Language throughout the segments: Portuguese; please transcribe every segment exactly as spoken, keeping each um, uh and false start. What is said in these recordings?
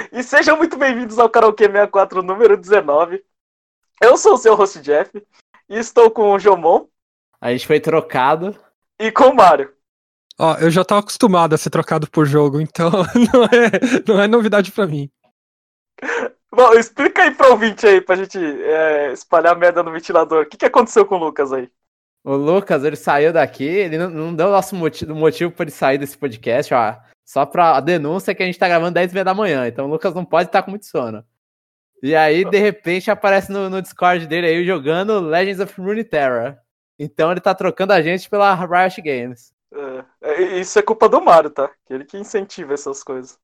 E sejam muito bem-vindos ao Karaokê sessenta e quatro, número dezenove. Eu sou o seu host Jeff e estou com o Jomon. A gente foi trocado. E com o Mário. Ó, eu já tava acostumado a ser trocado por jogo, então não é, não é novidade pra mim. Bom, explica aí pro ouvinte aí, pra gente é, espalhar merda no ventilador. O que, que aconteceu com o Lucas aí? O Lucas, ele saiu daqui, ele não, não deu o nosso motivo, motivo pra ele sair desse podcast, ó. Só pra a denúncia que a gente tá gravando dez e meia da manhã, então o Lucas não pode estar com muito sono. E aí, de repente, aparece no, no Discord dele aí jogando Legends of Runeterra. Então ele tá trocando a gente pela Riot Games. É, isso é culpa do Mário, tá? Ele que incentiva essas coisas.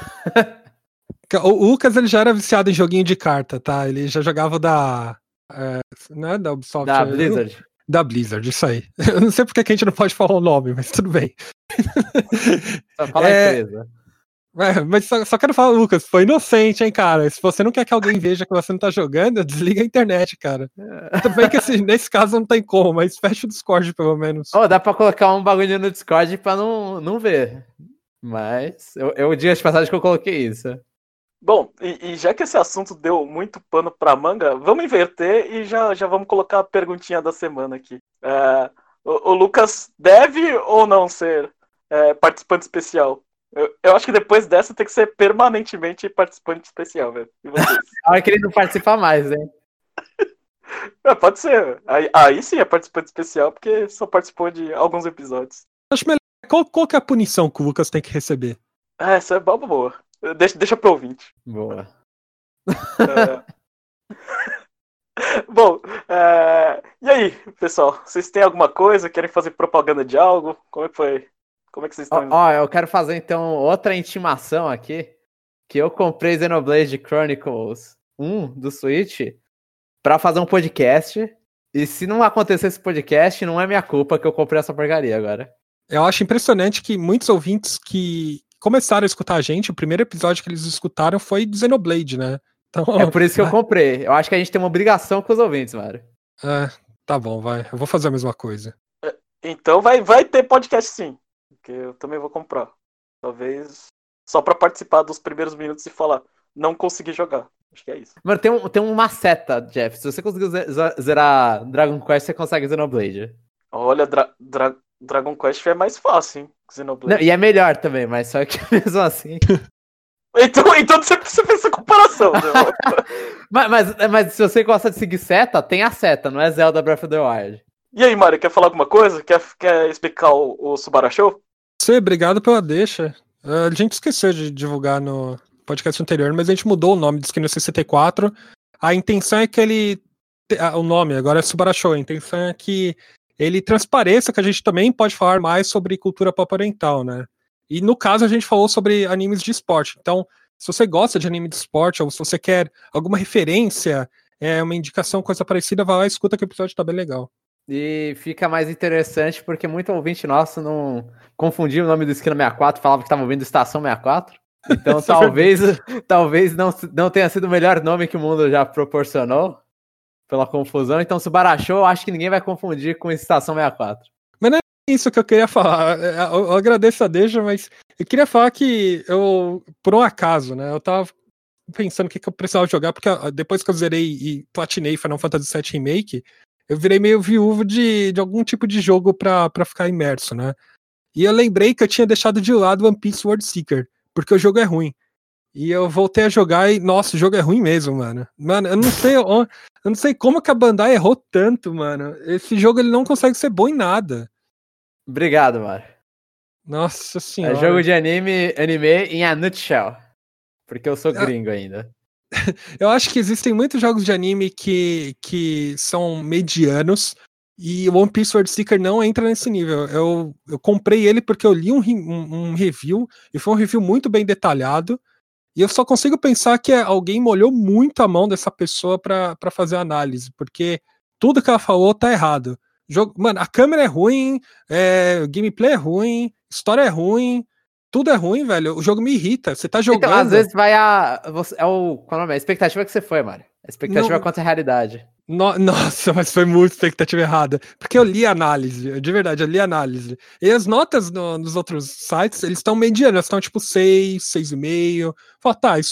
O Lucas, ele já era viciado em joguinho de carta, tá? Ele já jogava da... É, não é da Ubisoft? Da Blizzard. Não, da Blizzard, isso aí. Eu não sei porque que a gente não pode falar o nome, mas tudo bem. Só fala é, a empresa. É, mas só, só quero falar, Lucas, foi inocente, hein, cara? Se você não quer que alguém veja que você não tá jogando, desliga a internet, cara. Tudo bem que esse, nesse caso não tem como, mas fecha o Discord, pelo menos. Oh, dá pra colocar um bagulho no Discord pra não, não ver. Mas eu, eu digo de passagem que eu coloquei isso. Bom, e, e já que esse assunto deu muito pano pra manga, vamos inverter e já, já vamos colocar a perguntinha da semana aqui. É, o, o Lucas deve ou não ser é, participante especial? Eu, eu acho que depois dessa tem que ser permanentemente participante especial, velho. E vocês? Olha que ele não participa mais, hein? É, pode ser. Aí, aí sim é participante especial, porque só participou de alguns episódios. Acho melhor. Qual, qual que é a punição que o Lucas tem que receber? Ah, essa é boa, boa. Deixa, deixa pro ouvinte. Boa. É... Bom, é... e aí, pessoal? Vocês têm alguma coisa? Querem fazer propaganda de algo? Como é que foi? Como é que vocês estão? Ó, ó, eu quero fazer então outra intimação aqui. Que eu comprei Xenoblade Chronicles um do Switch pra fazer um podcast. E se não acontecer esse podcast, não é minha culpa que eu comprei essa porcaria agora. Eu acho impressionante que muitos ouvintes que começaram a escutar a gente, o primeiro episódio que eles escutaram foi do Xenoblade, né? Então... É por isso que eu comprei. Eu acho que a gente tem uma obrigação com os ouvintes, Mário. É, tá bom, vai. Eu vou fazer a mesma coisa. Então vai, vai ter podcast sim. Porque eu também vou comprar. Talvez só pra participar dos primeiros minutos e falar, não consegui jogar. Acho que é isso. Mano, tem, um, tem uma seta, Jeff. Se você conseguir zerar Dragon Quest, você consegue Xenoblade. Olha, Dra Dra Dragon Quest é mais fácil, hein? Xenoblade. Não, e é melhor também, mas só que mesmo assim... então, então você precisa fazer essa comparação, né? mas, mas, mas se você gosta de seguir seta, tem a seta, não é Zelda Breath of the Wild. E aí, Mário, quer falar alguma coisa? Quer, quer explicar o, o Subara Show? Sim, obrigado pela deixa. A gente esqueceu de divulgar no podcast anterior, mas a gente mudou o nome do Esquina sessenta e quatro. A intenção é que ele... O nome agora é Subara Show. A intenção é que ele transpareça que a gente também pode falar mais sobre cultura pop oriental, né? E no caso a gente falou sobre animes de esporte. Então, se você gosta de anime de esporte, ou se você quer alguma referência, é uma indicação, coisa parecida, vai lá e escuta que o episódio tá bem legal. E fica mais interessante porque muito ouvinte nosso não confundia o nome do Esquina sessenta e quatro, falava que estava ouvindo Estação sessenta e quatro. Então talvez, talvez não, não tenha sido o melhor nome que o mundo já proporcionou pela confusão. Então Subara Show, eu acho que ninguém vai confundir com Estação sessenta e quatro. Mas não é isso que eu queria falar. Eu, eu agradeço a deixa, mas eu queria falar que eu, por um acaso, né, eu tava pensando o que, que eu precisava jogar, porque depois que eu zerei e platinei Final Fantasy sete Remake, eu virei meio viúvo de, de algum tipo de jogo pra, pra ficar imerso, né? E eu lembrei que eu tinha deixado de lado One Piece World Seeker, porque o jogo é ruim. E eu voltei a jogar e, nossa, o jogo é ruim mesmo, mano. Mano, eu não sei, eu, eu não sei como que a Bandai errou tanto, mano. Esse jogo ele não consegue ser bom em nada. Obrigado, Mário. Nossa senhora. É jogo de anime, anime em a nutshell. Porque eu sou gringo ainda. Eu acho que existem muitos jogos de anime que, que são medianos e o One Piece World Seeker não entra nesse nível. Eu, eu comprei ele porque eu li um, um, um review e foi um review muito bem detalhado e eu só consigo pensar que alguém molhou muito a mão dessa pessoa pra, pra fazer a análise, porque tudo que ela falou tá errado. Jogo, mano, a câmera é ruim, é, o gameplay é ruim, história é ruim, tudo é ruim, velho. O jogo me irrita. Você tá jogando... Então, às vezes vai a... Você, é o... Qual é o nome? A expectativa que você foi, Mário. A expectativa Não... contra a realidade. No... Nossa, mas foi muito expectativa errada. Porque eu li a análise. De verdade, eu li a análise. E as notas no, nos outros sites, eles estão medianos. Elas estão tipo seis, seis vírgula cinco. Fala, tá, isso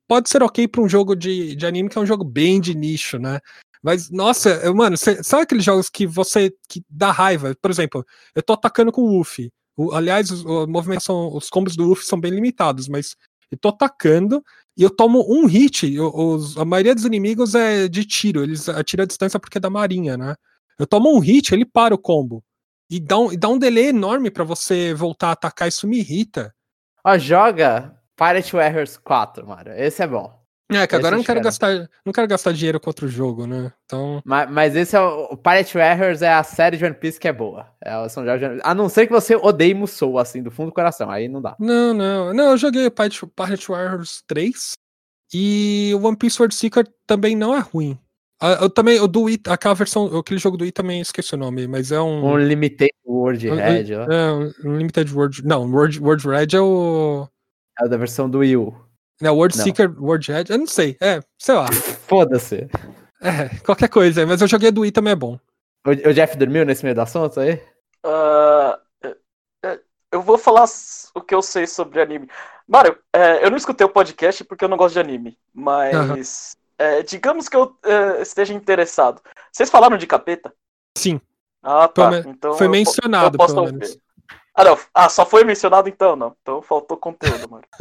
pode ser ok pra um jogo de, de anime que é um jogo bem de nicho, né? Mas, nossa, eu, mano, cê, sabe aqueles jogos que você que dá raiva? Por exemplo, eu tô atacando com o Luffy. O, aliás, os, a movimentação, os combos do Luffy são bem limitados, mas eu tô atacando e eu tomo um hit. Os, a maioria dos inimigos é de tiro, eles atiram a distância porque é da marinha, né? Eu tomo um hit, ele para o combo. E dá um, e dá um delay enorme pra você voltar a atacar, isso me irrita. Ó, joga Pirate Warriors quatro, Mário. Esse é bom. É, que agora eu não quero, quero. gastar, não quero gastar dinheiro com outro jogo, né? Então... Mas, mas esse é o, o Pirate Warriors é a série de One Piece que é boa. É, são jogos de One Piece. A não ser que você odeie Musou, assim, do fundo do coração. Aí não dá. Não, não. Não, eu joguei o Pirate, Pirate Warriors três e o One Piece World Seeker também não é ruim. Eu também, o do Wii, aquela versão, aquele jogo do Wii também esqueci o nome, mas é um... Um Limited World Red, ó. É, um Limited World... Não, World, World Red é o... É da versão do Wii U. É, World Não. Seeker, World Red, eu não sei, é, sei lá. Foda-se. É, qualquer coisa, mas eu joguei do Wii também é bom. O, o Jeff dormiu nesse meio do assunto aí? Uh, eu vou falar o que eu sei sobre anime. Mário, é, eu não escutei o podcast porque eu não gosto de anime, mas uhum. é, digamos que eu é, esteja interessado. Vocês falaram de Capeta? Sim. Ah, tá. Foi, então foi eu, mencionado, eu posso pelo ouvir. menos. Ah, não. Ah, só foi mencionado então? Não. Então faltou conteúdo, mano.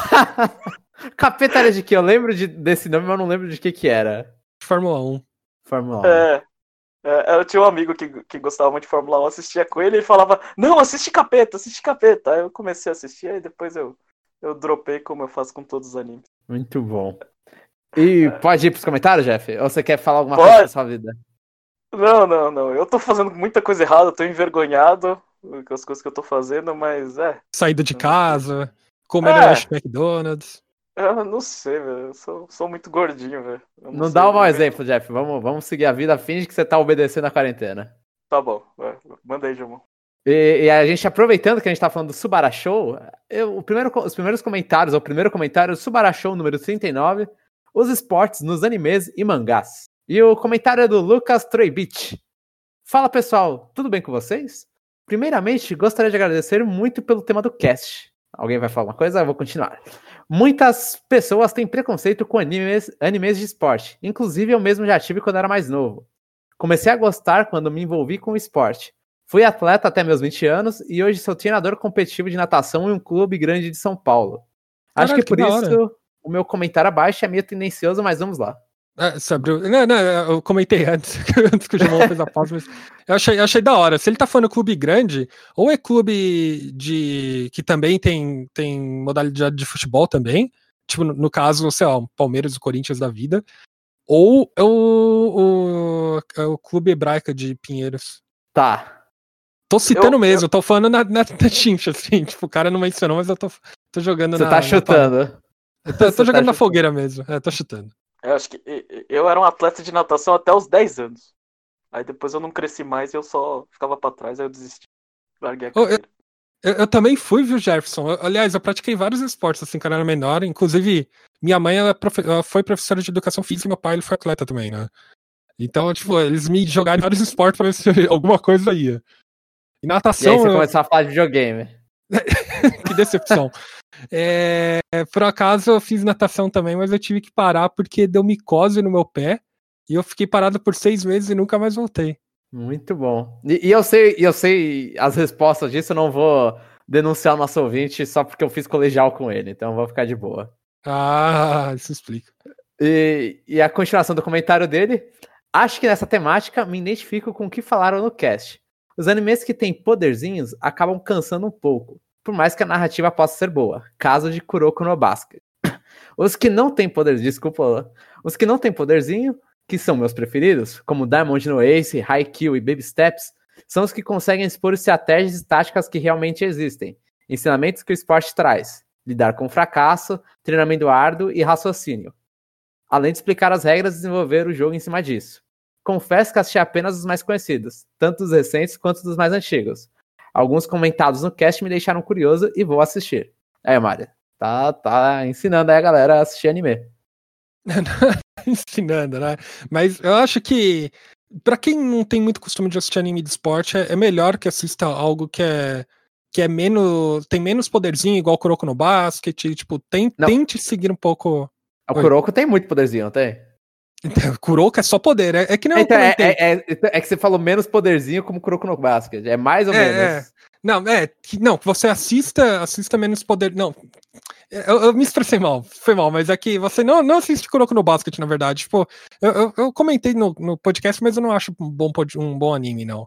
Capeta era de que? Eu lembro de, desse nome, mas eu não lembro de que que era. Fórmula um. Fórmula um. É, é, eu tinha um amigo que, que gostava muito de Fórmula um, assistia com ele e ele falava, não, assiste Capeta, assiste Capeta. Aí eu comecei a assistir, aí depois eu, eu dropei como eu faço com todos os animes. Muito bom. E é. Pode ir pros comentários, Jeff? Ou você quer falar alguma pode. coisa da sua vida? Não, não, não. Eu tô fazendo muita coisa errada, eu tô envergonhado com as coisas que eu tô fazendo, mas é. Saída de casa, comer é. no McDonald's. Eu não sei, velho. Eu sou, sou muito gordinho, velho. Não, não dá um mau exemplo, Jeff. Vamos, vamos seguir a vida. Finge que você tá obedecendo a quarentena. Tá bom. É. Manda aí, Jamon. E, e a gente, aproveitando que a gente tá falando do Subara Show, eu, o primeiro, os primeiros comentários, o primeiro comentário, Subara Show número trinta e nove, os esportes nos animes e mangás. E o comentário é do Lucas Troibich. Fala, pessoal. Tudo bem com vocês? Primeiramente, gostaria de agradecer muito pelo tema do cast. Alguém vai falar uma coisa? Eu vou continuar. Muitas pessoas têm preconceito com animes, animes de esporte. Inclusive, eu mesmo já tive quando era mais novo. Comecei a gostar quando me envolvi com o esporte. Fui atleta até meus vinte anos e hoje sou treinador competitivo de natação em um clube grande de São Paulo. Acho Caralho, que por que isso o meu comentário abaixo é meio tendencioso, mas vamos lá. É, sobre... não, não, eu comentei antes, antes que o Jamon fez a pausa, mas eu achei, eu achei da hora. Se ele tá falando clube grande, ou é clube de que também tem, tem modalidade de futebol também, tipo, no, no caso, sei lá, o Palmeiras e Corinthians da vida, ou é o, o, é o clube hebraico de Pinheiros. Tá. Tô citando eu, mesmo, eu... tô falando na, na, na chincha, assim, tipo, o cara não mencionou, mas eu tô, tô jogando Você na... tá na chutando. eu tô, eu tô jogando tá na fogueira mesmo, é, tô chutando. Eu acho que eu era um atleta de natação até os dez anos. Aí depois eu não cresci mais e eu só ficava pra trás, aí eu desisti. Larguei a carreira. Oh, eu, eu, eu também fui, viu, Jefferson? Eu, aliás, eu pratiquei vários esportes assim quando eu era menor. Inclusive, minha mãe ela, profe- ela foi professora de educação física e meu pai ele foi atleta também, né? Então, tipo, eles me jogaram em vários esportes pra ver se alguma coisa ia. E natação. E aí você eu... começou a falar de videogame. Que decepção. É, por acaso eu fiz natação também, mas eu tive que parar porque deu micose no meu pé e eu fiquei parado por seis meses e nunca mais voltei. Muito bom. E, e eu sei, eu sei as respostas disso, eu não vou denunciar o nosso ouvinte só porque eu fiz colegial com ele, então eu vou ficar de boa. Ah, isso explica. E, e a continuação do comentário dele, acho que nessa temática me identifico com o que falaram no cast. Os animes que têm poderzinhos acabam cansando um pouco, por mais que a narrativa possa ser boa. Caso de Kuroko no Basket. Os que não têm poderzinho, desculpa, os que não têm poderzinho, que são meus preferidos, como Diamond no Ace, Haikyuu e Baby Steps, são os que conseguem expor estratégias e táticas que realmente existem, ensinamentos que o esporte traz, lidar com fracasso, treinamento árduo e raciocínio, além de explicar as regras e desenvolver o jogo em cima disso. Confesso que assisti apenas os mais conhecidos, tanto dos recentes quanto dos mais antigos. Alguns comentados no cast me deixaram curioso e vou assistir. Aí, Mário, tá, tá ensinando aí a galera a assistir anime. Ensinando, né? Mas eu acho que pra quem não tem muito costume de assistir anime de esporte, é, é melhor que assista algo que é, que é menos, tem menos poderzinho, igual Kuroko no Basket, tipo, tem, tente seguir um pouco... O Kuroko tem muito poderzinho, não tem? Kuroko é só poder, é, é que não então, é, é, é, é que você falou menos poderzinho como Kuroko no Basket, é mais ou é, menos. É. Não, é, que, não, que você assista, assista menos poder, não, eu, eu me expressei mal, foi mal, mas é que você não, não assiste Kuroko no Basket, na verdade, tipo, eu, eu, eu comentei no, no podcast, mas eu não acho um bom, um bom anime, não.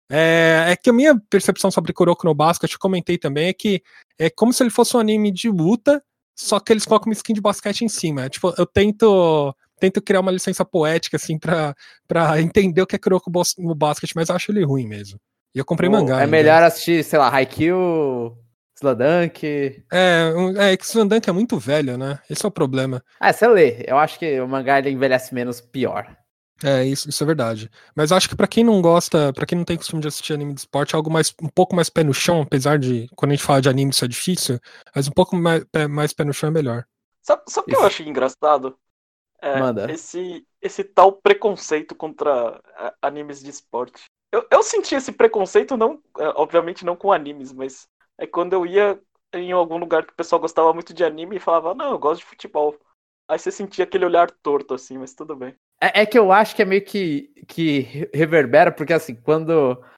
É, é que a minha percepção sobre Kuroko no Basket, eu comentei também, é que é como se ele fosse um anime de luta, só que eles colocam uma skin de basquete em cima. Tipo, eu tento, tento criar uma licença poética, assim, pra, pra entender o que é Kuroko no Basket, mas eu acho ele ruim mesmo. E eu comprei o, mangá É ainda. melhor assistir, sei lá, Haikyuu, Slandunk... É, é que Slandunk é muito velho, né? Esse é o problema. Ah, você lê. Eu acho que o mangá ele envelhece menos pior. É, isso, isso é verdade. Mas acho que pra quem não gosta, pra quem não tem costume de assistir anime de esporte, algo mais, um pouco mais pé no chão, apesar de, quando a gente fala de anime, isso é difícil, mas um pouco mais, pé, mais pé no chão é melhor. Sabe, sabe o que eu achei engraçado? É, Manda. Esse, esse tal preconceito contra a, animes de esporte. Eu, eu senti esse preconceito, não, obviamente não com animes, mas é quando eu ia em algum lugar que o pessoal gostava muito de anime e falava, não, eu gosto de futebol. Aí você sentia aquele olhar torto, assim, mas tudo bem. É, é que eu acho que é meio que, que reverbera, porque assim, quando...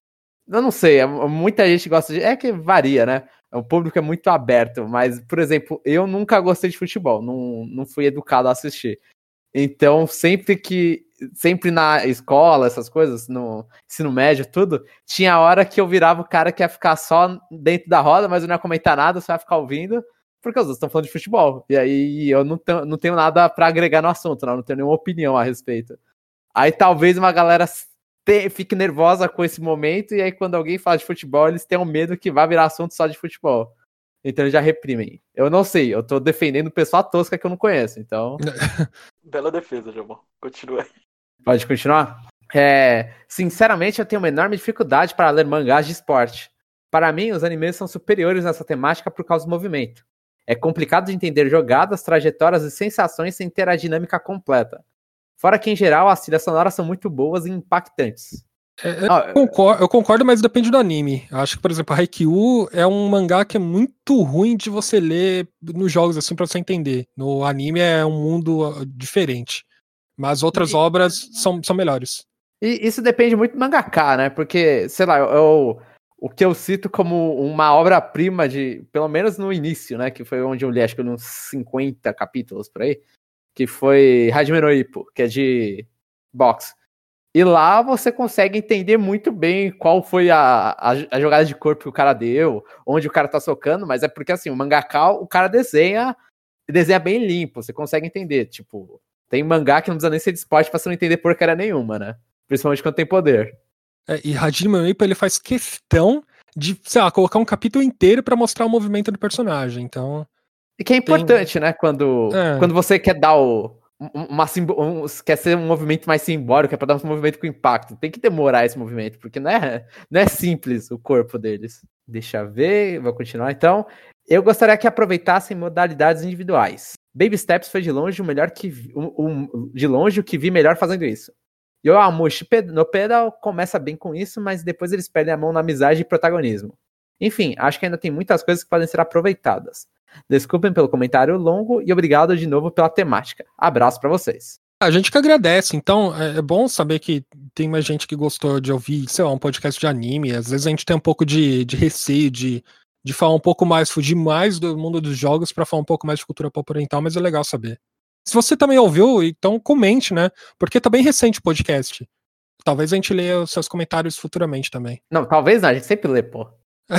Eu não sei, muita gente gosta de... É que varia, né? O público é muito aberto, mas, por exemplo, eu nunca gostei de futebol, não, não fui educado a assistir. Então, sempre que... Sempre na escola, essas coisas, no ensino médio, tudo, tinha hora que eu virava o cara que ia ficar só dentro da roda, mas eu não ia comentar nada, só ia ficar ouvindo, porque os outros estão falando de futebol. E aí eu não, tenho, não tenho nada pra agregar no assunto, não, não tenho nenhuma opinião a respeito. Aí talvez uma galera te, fique nervosa com esse momento, e aí quando alguém fala de futebol, eles tenham medo que vai virar assunto só de futebol. Então eles já reprimem. Eu não sei, eu tô defendendo pessoa tosca que eu não conheço, então... Bela defesa, Jamon. Continua aí. Pode continuar? É, sinceramente, eu tenho uma enorme dificuldade para ler mangás de esporte. Para mim, os animes são superiores nessa temática por causa do movimento. É complicado de entender jogadas, trajetórias e sensações sem ter a dinâmica completa. Fora que, em geral, as trilhas sonoras são muito boas e impactantes. É, eu, ah, concordo, eu concordo, mas depende do anime. Eu acho que, por exemplo, Haikyuu é um mangá que é muito ruim de você ler nos jogos, assim, pra você entender. No anime é um mundo diferente. Mas outras e, obras são, são melhores. E isso depende muito do mangaka, né? Porque, sei lá, eu, eu, o que eu cito como uma obra-prima de, pelo menos no início, né? Que foi onde eu li, acho que uns cinquenta capítulos por aí. Que foi Hajime no Ippo, que é de boxe. E lá você consegue entender muito bem qual foi a, a, a jogada de corpo que o cara deu, onde o cara tá socando, mas é porque, assim, o mangaka, o cara desenha, desenha bem limpo, você consegue entender, tipo... Tem mangá que não precisa nem ser de esporte pra você não entender porcaria nenhuma, né? Principalmente quando tem poder. É, e Hajime no Ippo, ele faz questão de, sei lá, colocar um capítulo inteiro pra mostrar o movimento do personagem, então... E que é importante, tem... né? Quando, é. quando você quer dar o... Uma, um, quer ser um movimento mais simbólico, é pra dar um movimento com impacto. Tem que demorar esse movimento, porque não é, não é simples o corpo deles. Deixa eu ver, vou continuar então. Eu gostaria que aproveitassem modalidades individuais. Baby Steps foi de longe o melhor que vi, um, um, de longe o que vi melhor fazendo isso. Yoamushi no pedal começa bem com isso, mas depois eles perdem a mão na amizade e protagonismo. Enfim, acho que ainda tem muitas coisas que podem ser aproveitadas. Desculpem pelo comentário longo e obrigado de novo pela temática. Abraço pra vocês. A gente que agradece, então é bom saber que tem mais gente que gostou de ouvir, sei lá, um podcast de anime. Às vezes a gente tem um pouco de, de receio de de falar um pouco mais, fugir mais do mundo dos jogos para falar um pouco mais de cultura pop oriental, mas é legal saber. Se você também ouviu, então comente, né? Porque tá bem recente o podcast. Talvez a gente leia os seus comentários futuramente também. Não, talvez não, a gente sempre lê, pô.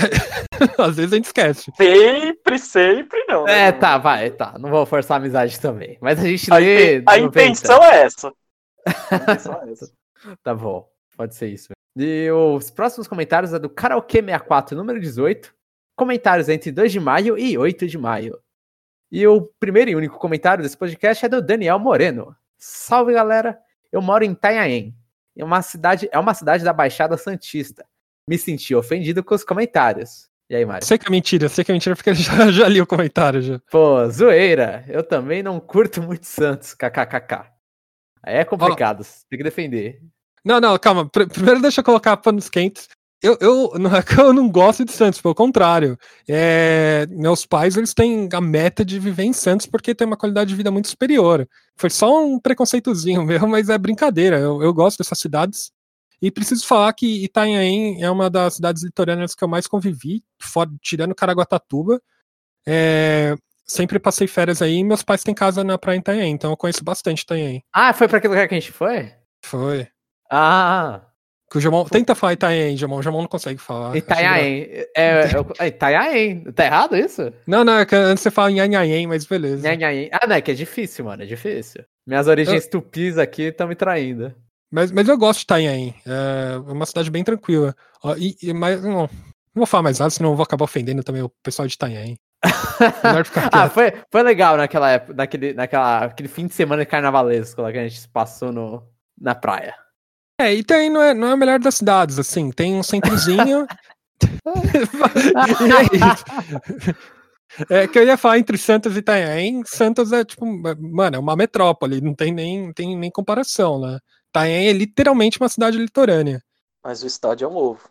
Às vezes a gente esquece. Sempre, sempre não. É, né? tá, vai, tá. Não vou forçar a amizade também. Mas a gente a lê... A intenção é essa. A intenção é essa. Tá bom, pode ser isso. E os próximos comentários é do Karaokê sessenta e quatro, número dezoito. Comentários entre dois de maio e oito de maio. E o primeiro e único comentário desse podcast é do Daniel Moreno. Salve, galera. Eu moro em Itanhaém. É uma cidade, é uma cidade da Baixada Santista. Me senti ofendido com os comentários. E aí, Mário? Sei que é mentira, sei que é mentira porque eu já, já li o comentário. Já. Pô, zoeira. Eu também não curto muito Santos, kkkk. Aí é complicado, oh. Tem que defender. Não, não, calma. Primeiro deixa eu colocar panos quentes. Eu, eu, não é que eu não gosto de Santos, pelo contrário. É, meus pais, eles têm a meta de viver em Santos porque tem uma qualidade de vida muito superior. Foi só um preconceitozinho mesmo, mas é brincadeira. Eu, eu gosto dessas cidades. E preciso falar que Itanhaém é uma das cidades litorâneas que eu mais convivi, fora, tirando Caraguatatuba. É, sempre passei férias aí e meus pais têm casa na praia em Itanhaém, então eu conheço bastante Itanhaém. Ah, foi pra aquele lugar que a gente foi? Foi. Ah... Que o Jamon, tenta falar Itanhaém, Jamon. O Jamon não consegue falar. Itanhaém. É, é, Itanhaém. Tá errado isso? Não, não, é que antes você fala Nhanhaém, mas beleza. Nhanhaém. Ah, não, é que é difícil, mano. É difícil. Minhas origens eu... tupis aqui estão me traindo. Mas, mas eu gosto de Itanhaém. É uma cidade bem tranquila. Ó, e, e, mas não, não vou falar mais nada, senão eu vou acabar ofendendo também o pessoal de Itanhaém. Ah, foi, foi legal naquela época, naquele, naquela, aquele fim de semana carnavalesco lá que a gente passou no, na praia. É, e tem, não é, não é a melhor das cidades, assim, tem um centrozinho. E é isso. É que eu ia falar entre Santos e Itanhaém. Santos é tipo, mano, é uma metrópole, não tem nem, tem nem comparação, né? Itanhaém é literalmente uma cidade litorânea. Mas o estádio é um ovo.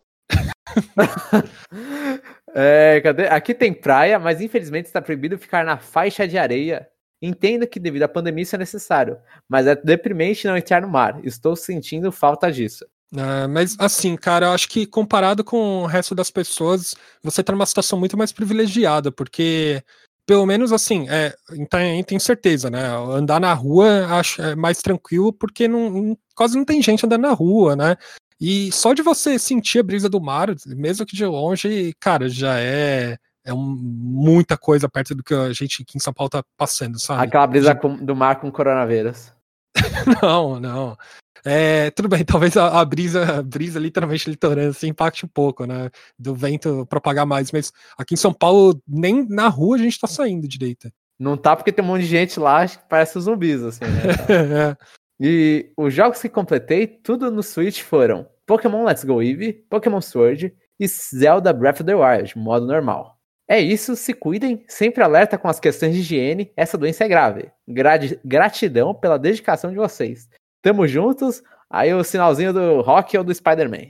É, cadê? Aqui tem praia, mas infelizmente está proibido ficar na faixa de areia. Entendo que devido à pandemia isso é necessário, mas é deprimente não entrar no mar. Estou sentindo falta disso. É, mas assim, cara, eu acho que comparado com o resto das pessoas, você tá numa situação muito mais privilegiada, porque pelo menos assim, é, tem, tem certeza, né? Andar na rua acho é mais tranquilo, porque não, não, quase não tem gente andando na rua, né? E só de você sentir a brisa do mar, mesmo que de longe, cara, já é É um, muita coisa perto do que a gente aqui em São Paulo tá passando, sabe? Aquela brisa de... com, do mar com coronavírus. Não, não. É, tudo bem, talvez a, a brisa, a brisa literalmente litorânea assim, impacte um pouco, né? Do vento propagar mais, mas aqui em São Paulo, nem na rua a gente tá saindo direito. Não tá porque tem um monte de gente lá que parece zumbis, assim, né? é. E os jogos que completei, tudo no Switch foram Pokémon Let's Go Eevee, Pokémon Sword e Zelda Breath of the Wild, modo normal. É isso, se cuidem, sempre alerta com as questões de higiene, essa doença é grave. Grad- gratidão pela dedicação de vocês. Tamo juntos, aí o sinalzinho do Rock ou do Spider-Man.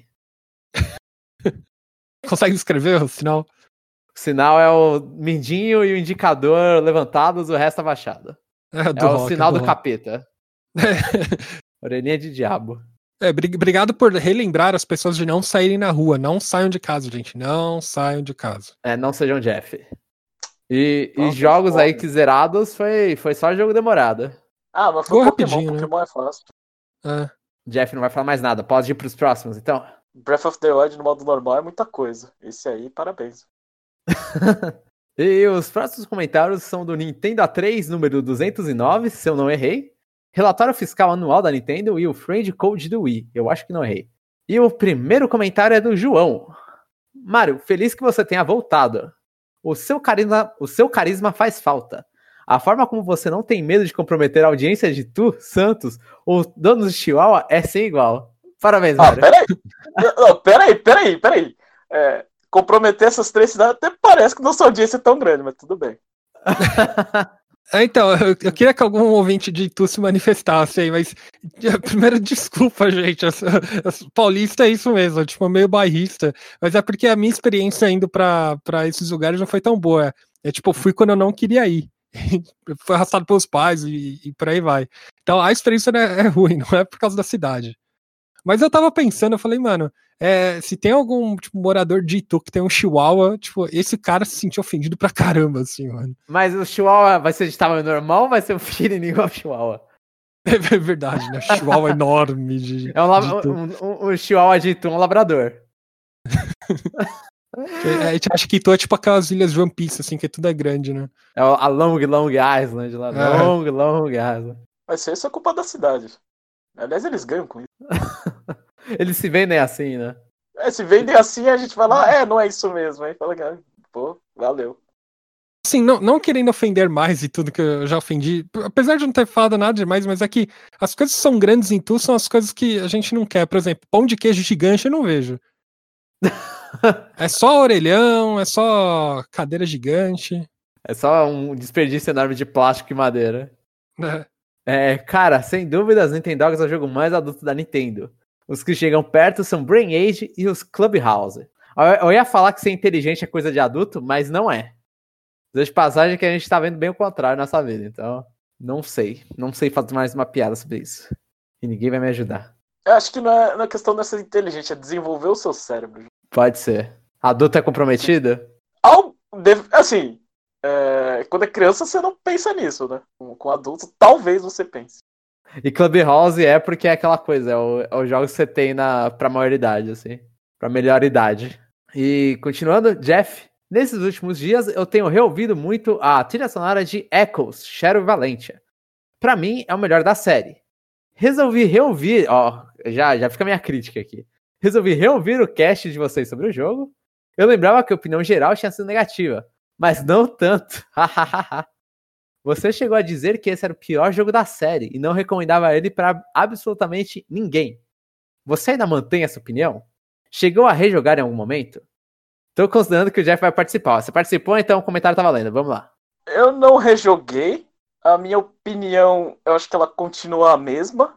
Consegue escrever o sinal? O sinal é o mindinho e o indicador levantados, o resto abaixado. É, do é rock, o sinal é do, do capeta. Orelhinha de diabo. É, obrigado por relembrar as pessoas de não saírem na rua. Não saiam de casa, gente. Não saiam de casa. É, não sejam Jeff. E, e jogos foda. Aí que zerados foi, foi só jogo demorado. Ah, mas foi Pokémon. Pokémon né? É fácil. É. Jeff não vai falar mais nada. Pode ir pros próximos, então. Breath of the Wild no modo normal é muita coisa. Esse aí, parabéns. E os próximos comentários são do Nintendo A três, número duzentos e nove, se eu não errei. Relatório fiscal anual da Nintendo e o Friend Code do Wii. Eu acho que não errei. E o primeiro comentário é do João. Mário, feliz que você tenha voltado. O seu carisma, o seu carisma faz falta. A forma como você não tem medo de comprometer a audiência de Tu, Santos ou donos de Chihuahua é sem igual. Parabéns, Mário. Ah, peraí. Não, peraí, peraí, peraí. É, comprometer essas três cidades até parece que nossa audiência é tão grande, mas tudo bem. É, então, eu, eu queria que algum ouvinte de Itu se manifestasse aí, mas primeiro, desculpa, gente, essa, essa, paulista é isso mesmo, tipo, meio bairrista, mas é porque a minha experiência indo pra, pra esses lugares não foi tão boa, é tipo, eu fui quando eu não queria ir, fui arrastado pelos pais e, e por aí vai, então a experiência é, é ruim, não é por causa da cidade. Mas eu tava pensando, eu falei, mano, é, se tem algum tipo, morador de Itu que tem um chihuahua, tipo, esse cara se sentiu ofendido pra caramba, assim, mano. Mas o chihuahua vai ser de tamanho normal ou vai ser um pequenininho igual chihuahua? É verdade, né? Chihuahua enorme. De, é um, de um, um, um chihuahua de Itu, um labrador. é, a gente acha que Itu é tipo aquelas ilhas de One Piece, assim, que tudo é grande, né? É a Long Long Island lá. É. Long Long Island. Mas isso é culpa da cidade. Aliás, eles ganham com isso. Eles se vendem assim, né? É, se vendem assim, a gente fala, ah, é, não é isso mesmo. Aí fala, pô, valeu. Assim, não, não querendo ofender mais e tudo que eu já ofendi, apesar de não ter falado nada demais, mas é que as coisas que são grandes em Tu são as coisas que a gente não quer. Por exemplo, pão de queijo gigante eu não vejo. É só orelhão, é só cadeira gigante. É só um desperdício enorme de plástico e madeira. É. É, cara, sem dúvidas, Nintendogs é o jogo mais adulto da Nintendo. Os que chegam perto são Brain Age e os Clubhouse. Eu ia falar que ser inteligente é coisa de adulto, mas não é. De passagem que a gente tá vendo bem o contrário nessa vida, então não sei. Não sei fazer mais uma piada sobre isso. E ninguém vai me ajudar. Eu acho que não é, não é questão de ser inteligente, é desenvolver o seu cérebro. Pode ser. Adulto é comprometido? Ao, assim, é, quando é criança você não pensa nisso, né? Com, com adulto, talvez você pense. E Clubhouse é porque é aquela coisa, é o, é o jogo que você tem na, pra maioridade, assim. Pra melhor idade. E continuando, Jeff, nesses últimos dias eu tenho reouvido muito a trilha sonora de Echoes, Shadow Valentia. Pra mim é o melhor da série. Resolvi reouvir, ó, já, já fica a minha crítica aqui. Resolvi reouvir o cast de vocês sobre o jogo. Eu lembrava que a opinião geral tinha sido negativa, mas não tanto. Você chegou a dizer que esse era o pior jogo da série e não recomendava ele para absolutamente ninguém. Você ainda mantém essa opinião? Chegou a rejogar em algum momento? Tô considerando que o Jeff vai participar. Você participou, então o comentário tá valendo. Vamos lá. Eu não rejoguei. A minha opinião, eu acho que ela continua a mesma.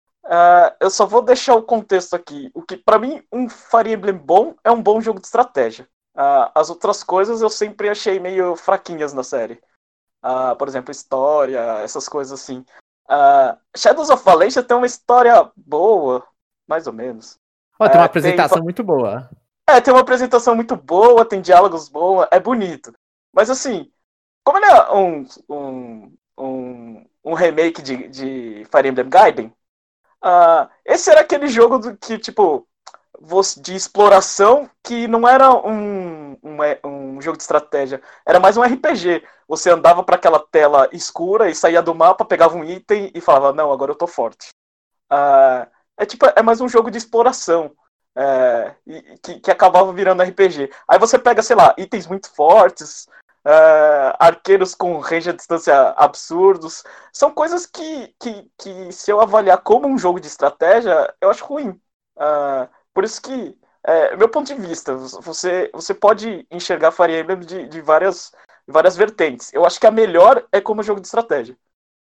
Uh, eu só vou deixar o contexto aqui. O que, pra mim, um Fire Emblem bom é um bom jogo de estratégia. Uh, as outras coisas eu sempre achei meio fraquinhas na série. Uh, por exemplo, história, essas coisas assim. Uh, Shadows of Valentia tem uma história boa, mais ou menos. Oh, tem uma uh, apresentação tem... muito boa. É, tem uma apresentação muito boa, tem diálogos bons, é bonito. Mas assim, como ele é um, um, um, um remake de, de Fire Emblem Gaiden, uh, esse era aquele jogo do, que, tipo, de exploração que não era um, um, um jogo de estratégia, era mais um R P G. Você andava para aquela tela escura e saía do mapa, pegava um item e falava, não, agora eu tô forte. Uh, é tipo, é mais um jogo de exploração. É, que, que acabava virando R P G. Aí você pega, sei lá, itens muito fortes, é, arqueiros com range a distância absurdos. São coisas que, que, que, se eu avaliar como um jogo de estratégia, eu acho ruim. É, por isso que, é, meu ponto de vista, você, você pode enxergar Fire Emblem de, de várias, várias vertentes. Eu acho que a melhor é como jogo de estratégia.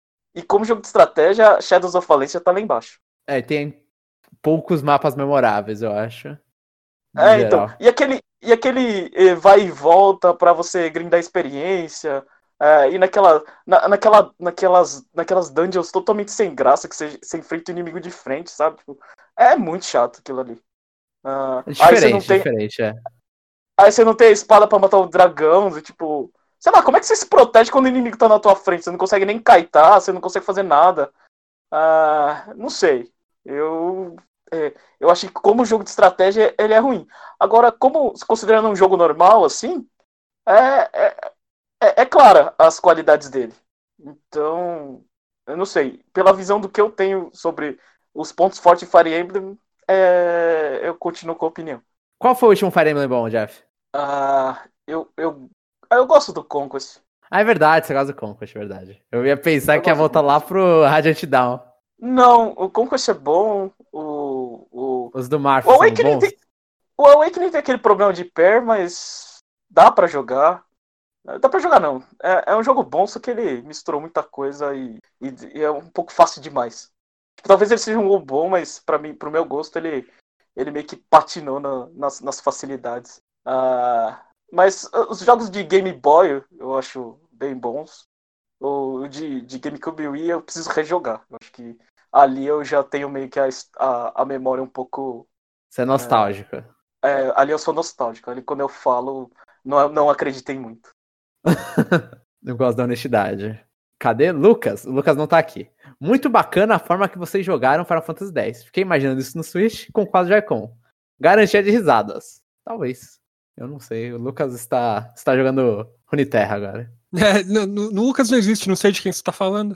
E como jogo de estratégia, Shadows of Valentia tá lá embaixo. É, tem poucos mapas memoráveis, eu acho. É, geral. Então. E aquele, e aquele eh, vai e volta pra você grindar experiência. É, e naquela, na, naquela, naquelas, naquelas dungeons totalmente sem graça, que você, você enfrenta o inimigo de frente, sabe? Tipo, é muito chato aquilo ali. Uh, é diferente, aí você não tem, diferente, é. Aí você não tem a espada pra matar o dragão, e, tipo... Sei lá, como é que você se protege quando o inimigo tá na tua frente? Você não consegue nem kaitar, você não consegue fazer nada. Uh, não sei. Eu... É, eu acho que como jogo de estratégia ele é ruim. Agora, como considerando um jogo normal, assim, é, é, é, é clara as qualidades dele. Então, eu não sei. Pela visão do que eu tenho sobre os pontos fortes de Fire Emblem, é, eu continuo com a opinião. Qual foi o último Fire Emblem bom, Jeff? Ah, eu, eu, eu gosto do Conquest. Ah, é verdade, você gosta do Conquest, é verdade. Eu ia pensar eu que ia voltar lá pro Radiant Dawn. Não, o Conquest é bom, o... o... Os do Marth são bons. Tem... O Awakening tem aquele problema de pair, mas dá pra jogar. Dá pra jogar não, é, é um jogo bom, só que ele misturou muita coisa e, e, e é um pouco fácil demais. Tipo, talvez ele seja um jogo bom, mas pra mim, pro meu gosto, ele, ele meio que patinou na, nas, nas facilidades. Uh, mas os jogos de Game Boy eu acho bem bons. O de, de GameCube Wii eu preciso rejogar. Eu acho que ali eu já tenho meio que a, a, a memória um pouco... Você é nostálgico. É, é, ali eu sou nostálgico. Ali quando eu falo, não, não acreditei muito. Eu gosto da honestidade. Cadê? Lucas? O Lucas não tá aqui. Muito bacana a forma que vocês jogaram Final Fantasy X. Fiquei imaginando isso no Switch com quadro Joy-Con. Garantia de risadas. Talvez. Eu não sei. O Lucas está, está jogando Runeterra agora. É, no, no, no Lucas não existe, não sei de quem você tá falando.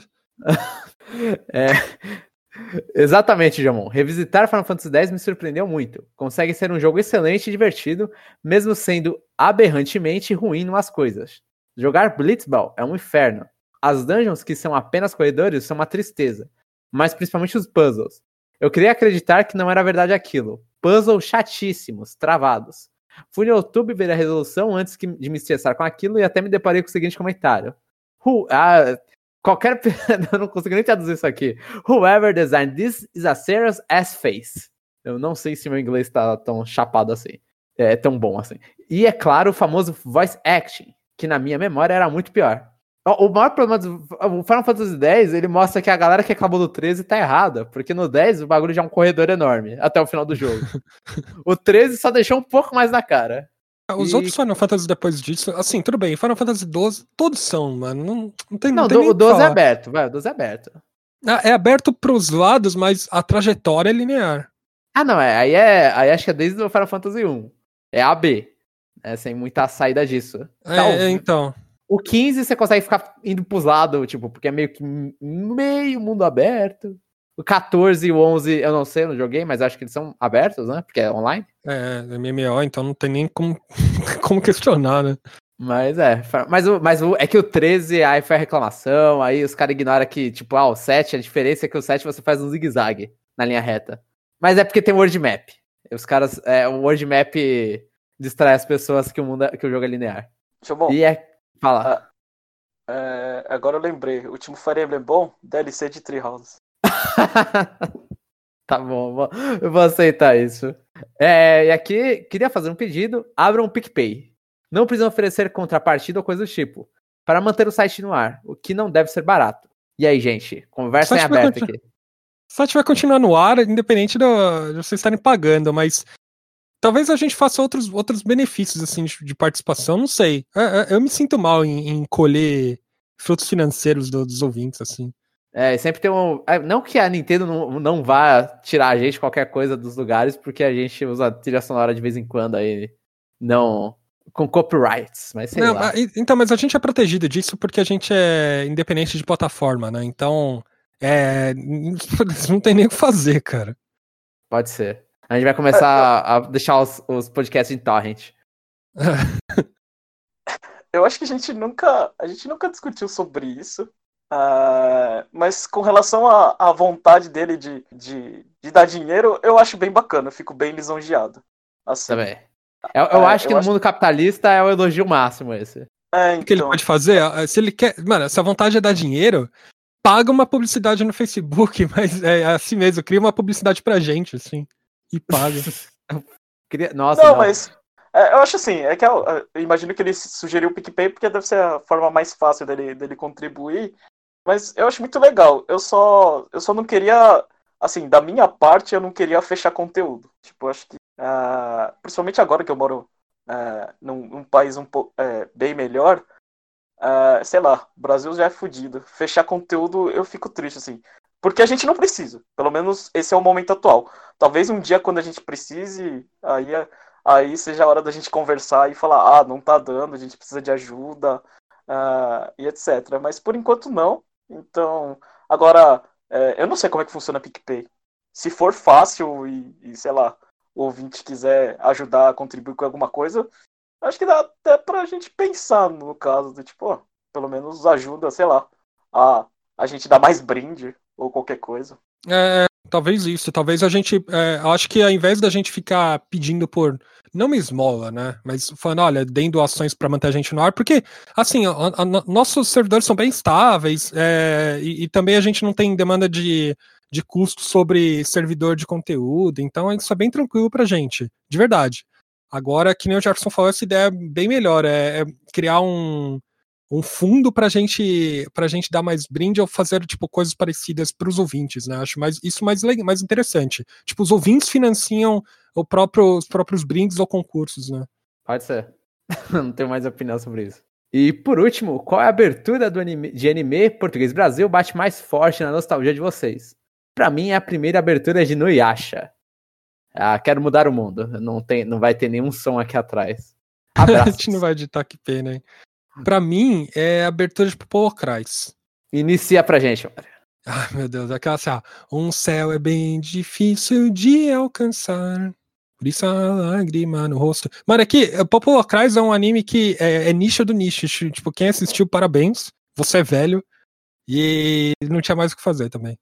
É, exatamente, Jamon. Revisitar Final Fantasy X me surpreendeu muito. Consegue ser um jogo excelente e divertido, mesmo sendo aberrantemente ruim em umas coisas. Jogar Blitzball é um inferno. As dungeons que são apenas corredores são uma tristeza, mas principalmente os puzzles. Eu queria acreditar que não era verdade aquilo. Puzzles chatíssimos, travados. Fui no YouTube ver a resolução antes de me estressar com aquilo e até me deparei com o seguinte comentário. Who, ah, qualquer... Eu não consigo nem traduzir isso aqui. Whoever designed this is a serious ass face. Eu não sei se meu inglês tá tão chapado assim. É tão bom assim. E é claro, o famoso voice acting, que na minha memória era muito pior. O maior problema do o Final Fantasy dez, ele mostra que a galera que acabou do treze tá errada, porque no dez o bagulho já é um corredor enorme, até o final do jogo. O treze só deixou um pouco mais na cara. Os E... outros Final Fantasy depois disso, assim, tudo bem, Final Fantasy doze, todos são, mano, não, não tem, não, não tem do, nem o doze é falar. aberto, vai, o doze é aberto. É aberto pros lados, mas a trajetória é linear. Ah, não, é, aí é, aí acho que é desde o Final Fantasy um. É A B, né, sem muita saída disso. É, Tal, é, então... O quinze você consegue ficar indo pros lados, tipo, porque é meio que meio mundo aberto. O quatorze e o onze, eu não sei, eu não joguei, mas acho que eles são abertos, né? Porque é online. É, é M M O, então não tem nem como, como questionar, né? Mas é, mas, o, mas o, é que o treze, aí foi a reclamação, aí os caras ignoram que, tipo, ah, o sete, a diferença é que o sete você faz um zigue-zague na linha reta. Mas é porque tem World Map. Os caras, é, o World Map distrai as pessoas que o, mundo, que o jogo é linear. Bom, e é, fala. Ah, é, agora eu lembrei, o último Fire Emblem bom, D L C de Three Houses. Tá bom, eu vou aceitar isso. É, e aqui, queria fazer um pedido, abra um PicPay. Não precisam oferecer contrapartida ou coisa do tipo, para manter o site no ar, o que não deve ser barato. E aí, gente, conversa em aberto aqui. O site vai continuar no ar, independente do, de vocês estarem pagando, mas talvez a gente faça outros, outros benefícios assim, de, de participação, não sei. Eu, eu me sinto mal em, em colher frutos financeiros do, dos ouvintes, assim. É, sempre tem um... Não que a Nintendo não, não vá tirar a gente qualquer coisa dos lugares, porque a gente usa trilha sonora de vez em quando aí, não... com copyrights, mas sei não, lá. Então, mas a gente é protegido disso porque a gente é independente de plataforma, né? Então, é... não tem nem o que fazer, cara. Pode ser. A gente vai começar a deixar os, os podcasts em torrent. Eu acho que a gente nunca, a gente nunca discutiu sobre isso, uh, mas com relação à, à vontade dele de, de, de dar dinheiro, eu acho bem bacana, eu fico bem lisonjeado. Assim. Também. Eu, eu é, acho que eu no acho... mundo capitalista é o elogio máximo esse. É, então... O que ele pode fazer? Se ele quer. Mano, se a vontade é dar dinheiro, paga uma publicidade no Facebook, mas é assim mesmo, cria uma publicidade pra gente, assim. E paga. Nossa, não, não, mas é, eu acho assim, é que eu, eu imagino que ele sugeriu o PicPay porque deve ser a forma mais fácil dele, dele contribuir, mas eu acho muito legal. Eu só, eu só não queria, assim, da minha parte, eu não queria fechar conteúdo. Tipo, eu acho que, uh, principalmente agora que eu moro uh, num, num país um pouco uh, bem melhor, uh, sei lá, o Brasil já é fodido. Fechar conteúdo, eu fico triste, assim. Porque a gente não precisa. Pelo menos esse é o momento atual. Talvez um dia, quando a gente precise, aí, aí seja a hora da gente conversar e falar, ah, não tá dando, a gente precisa de ajuda, uh, e etcétera. Mas por enquanto não. Então, agora, é, eu não sei como é que funciona a PicPay. Se for fácil e, e, sei lá, o ouvinte quiser ajudar a contribuir com alguma coisa, acho que dá até pra gente pensar no caso do tipo, ó, pelo menos ajuda, sei lá, a, a gente dar mais brinde ou qualquer coisa. É, talvez isso, talvez a gente, é, acho que ao invés da gente ficar pedindo por, não uma esmola, né, mas falando, olha, deem doações para manter a gente no ar, porque, assim, a, a, a, nossos servidores são bem estáveis, é, e, e também a gente não tem demanda de, de custo sobre servidor de conteúdo, então isso é bem tranquilo pra gente, de verdade. Agora, que nem o Jefferson falou, essa ideia é bem melhor, é, é criar um um fundo pra gente, pra gente dar mais brinde ou fazer, tipo, coisas parecidas pros ouvintes, né? Acho mais, isso mais, mais interessante. Tipo, os ouvintes financiam o próprio, os próprios brindes ou concursos, né? Pode ser. Não tenho mais opinião sobre isso. E, por último, qual é a abertura do anime, de anime português Brasil bate mais forte na nostalgia de vocês? Pra mim, a primeira abertura é de Inuyasha. Ah, quero mudar o mundo. Não, tem, não vai ter nenhum som aqui atrás. Abraços. A gente não vai editar, que pena, hein? Pra mim, é a abertura de Popolocrais. Inicia pra gente, Mário. Ai, meu Deus, aquela assim, ó, um céu é bem difícil de alcançar, por isso a lágrima no rosto. Mano, aqui, Popolocrais é um anime que é, é nicho do nicho. Tipo, quem assistiu, parabéns. Você é velho. E não tinha mais o que fazer também.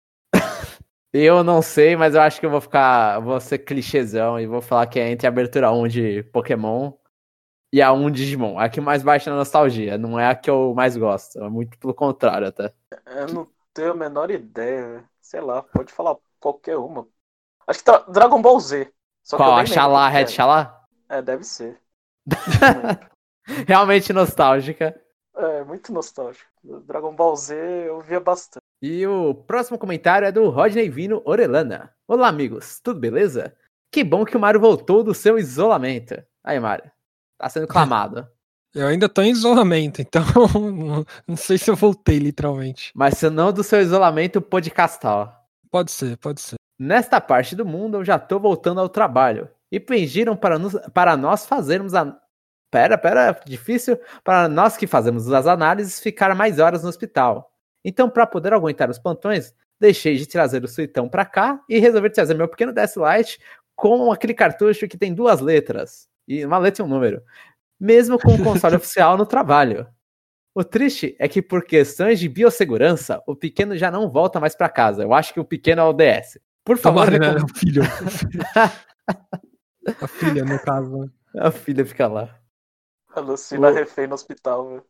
Eu não sei, mas eu acho que eu vou ficar. Vou ser clichêzão e vou falar que é entre a abertura um de Pokémon e a um de Digimon. A que mais baixa na nostalgia, não é a que eu mais gosto. É muito pelo contrário, até. Eu não tenho a menor ideia. Sei lá, pode falar qualquer uma. Acho que tá Dragon Ball Z. Só Qual? que eu A nem lembro Xalá, qual que Red era. Xalá? É, deve ser. Realmente nostálgica. É, muito nostálgico. Dragon Ball Z eu via bastante. E o próximo comentário é do Rodney Vino Orelana. Olá, amigos, tudo beleza? Que bom que o Mário voltou do seu isolamento. Aí, Mário, tá sendo clamado. Eu ainda tô em isolamento, então não sei se eu voltei literalmente. Mas se não do seu isolamento podcastal. Pode ser, pode ser. Nesta parte do mundo eu já tô voltando ao trabalho. E pediram para, nos, para nós fazermos a... Pera, pera, difícil. Para nós que fazemos as análises ficar mais horas no hospital. Então, para poder aguentar os plantões, deixei de trazer o suitão para cá e resolvi trazer meu pequeno D S Lite com aquele cartucho que tem duas letras. E uma letra e um número. Mesmo com o console oficial no trabalho. O triste é que por questões de biossegurança, o pequeno já não volta mais para casa. Eu acho que o pequeno é o D S. Por favor, Tomara, recom... né? O filho. A filha, no caso. A filha fica lá. A Lucina O... refém no hospital, velho.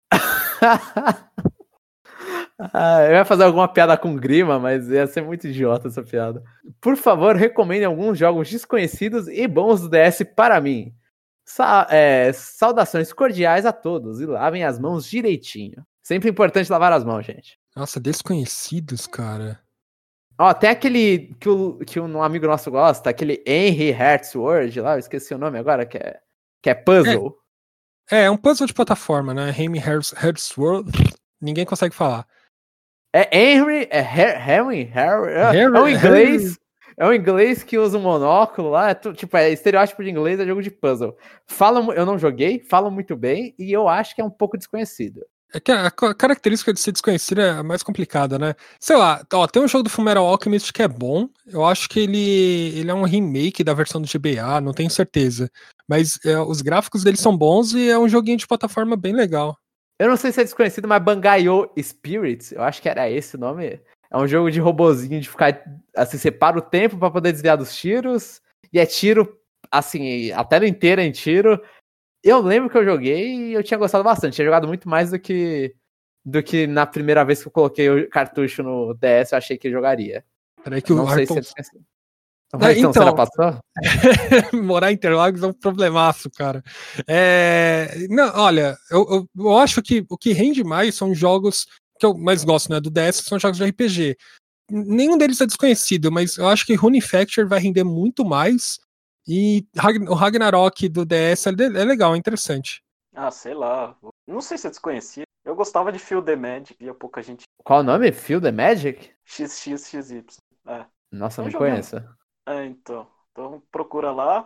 Ah, eu ia fazer alguma piada com grima, mas ia ser muito idiota essa piada. Por favor, recomende alguns jogos desconhecidos e bons do D S para mim. Sa- é, saudações cordiais a todos e lavem as mãos direitinho. Sempre importante lavar as mãos, gente. Nossa, desconhecidos, cara. Ó, tem aquele que, o, que um amigo nosso gosta, aquele Henry Hertzword lá, eu esqueci o nome agora, que é, que é puzzle. É, é um puzzle de plataforma, né? Henry Hertzworld. Ninguém consegue falar. É Henry, é Her- Henry, Harry, é, Harry- é um inglês, Harry- é um inglês que usa um monóculo lá, é tu- tipo, é estereótipo de inglês, é jogo de puzzle. Fala, mu- eu não joguei, falam muito bem e eu acho que é um pouco desconhecido. É que a ca- característica de ser desconhecido é mais complicada, né? Sei lá, ó, tem um jogo do Fullmetal Alchemist que é bom. Eu acho que ele, ele é um remake da versão do G B A, não tenho certeza. Mas é, os gráficos dele são bons e é um joguinho de plataforma bem legal. Eu não sei se é desconhecido, mas Bangai-O Spirits, eu acho que era esse o nome. É um jogo de robozinho de ficar, assim, você para o tempo pra poder desviar dos tiros, e é tiro, assim, a tela inteira em tiro. Eu lembro que eu joguei e eu tinha gostado bastante, tinha jogado muito mais do que do que na primeira vez que eu coloquei o cartucho no D S, eu achei que eu jogaria. Peraí que Não o sei Ayrton... se é desconhecido. O Ah, Ayrton então- Senna passou? Morar em Interlagos é um problemaço, cara. É... Não, olha, eu, eu, eu acho que o que rende mais são jogos que eu mais gosto, né, do D S, são jogos de R P G. Nenhum deles é desconhecido, mas eu acho que Rune Factor vai render muito mais. E Ragn- o Ragnarok do D S é, de- é legal, é interessante. Ah, sei lá. Não sei se é desconhecido. Eu gostava de Feel the Magic, via pouca gente. Qual o nome? Feel the Magic? X X X Y. É, Nossa, Eu não joguei. conheço. é então. Então procura lá.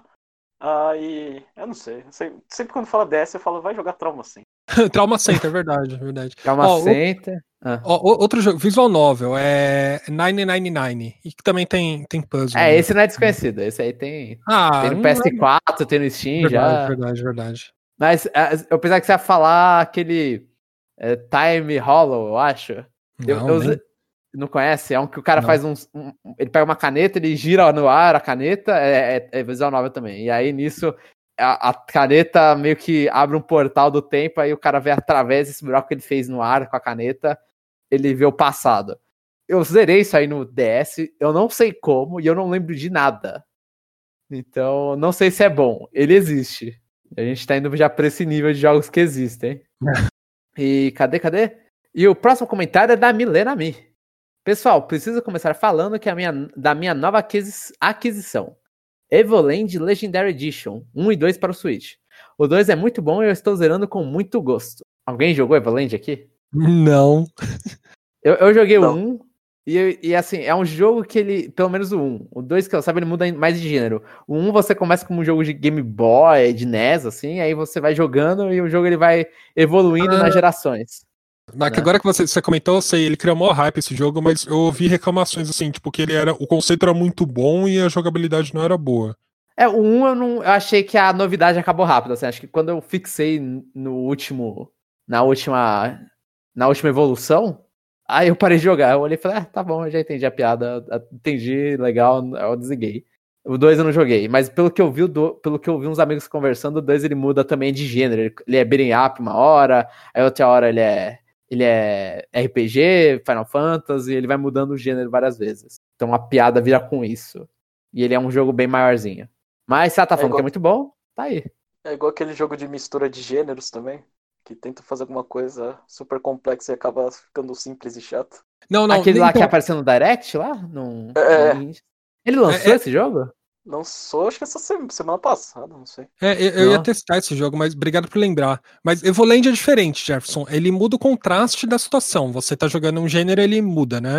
Aí. Eu não sei. Eu sei- Sempre quando fala D S, eu falo, vai jogar Trauma sim. Trauma Center, verdade, verdade. Trauma Ó, o- Center. Ah. Ó, o- outro jogo, Visual Novel, é nove nove nove, e que também tem, tem puzzle. É, né? esse não é desconhecido. Esse aí tem, Ah, tem no não P S é- quatro, tem no Steam verdade, já. verdade, verdade. Mas ah, eu pensava que você ia falar aquele é, Time Hollow, eu acho. Eu, Não, eu nem- usei- não conhece? É um que o cara Não. faz uns. Um, ele pega uma caneta, ele gira no ar a caneta, é, é, é visual novel também. E aí nisso a, a caneta meio que abre um portal do tempo, aí o cara vê através desse buraco que ele fez no ar com a caneta, ele vê o passado. Eu zerei isso aí no D S, eu não sei como e eu não lembro de nada. Então, não sei se é bom. Ele existe. A gente tá indo já pra esse nível de jogos que existem. E cadê, cadê? E o próximo comentário é da Milena Mi. Pessoal, preciso começar falando que a minha, da minha nova aquisi- aquisição. Evoland Legendary Edition, um e dois para o Switch. O dois é muito bom e eu estou zerando com muito gosto. Alguém jogou Evoland aqui? Não. Eu, eu joguei Não. o um, e, e assim, é um jogo que ele, pelo menos o um, o dois que eu sabe, ele muda mais de gênero. O um você começa como um jogo de Game Boy, de N E S, assim, aí você vai jogando e o jogo ele vai evoluindo Ah. nas gerações. Mas que Né? agora que você, você comentou, eu sei, ele criou maior hype esse jogo, mas eu ouvi reclamações assim, tipo, que ele era. O conceito era muito bom e a jogabilidade não era boa. É, o um eu não, eu achei que a novidade acabou rápido, assim, acho que quando eu fixei no último, na última, na última evolução, aí eu parei de jogar, eu olhei e falei, ah, tá bom, eu já entendi a piada, entendi, legal, eu desliguei. O dois eu não joguei, mas pelo que eu vi, o do, pelo que eu vi uns amigos conversando, o dois ele muda também de gênero, ele, ele é beating up uma hora, aí outra hora ele é, ele é R P G, Final Fantasy, ele vai mudando o gênero várias vezes. Então a piada vira com isso. E ele é um jogo bem maiorzinho. Mas se ela tá falando igual... que é muito bom, tá aí. É igual aquele jogo de mistura de gêneros também, que tenta fazer alguma coisa super complexa e acaba ficando simples e chato. Não, não. Aquele lá então... que apareceu no Direct lá? No... É. no... Ele lançou é, esse jogo? Lançou, acho que essa semana passada, não sei. É, eu, eu ia testar esse jogo, mas obrigado por lembrar. Mas Evoland é diferente, Jefferson. Ele muda o contraste da situação. Você tá jogando um gênero, ele muda, né?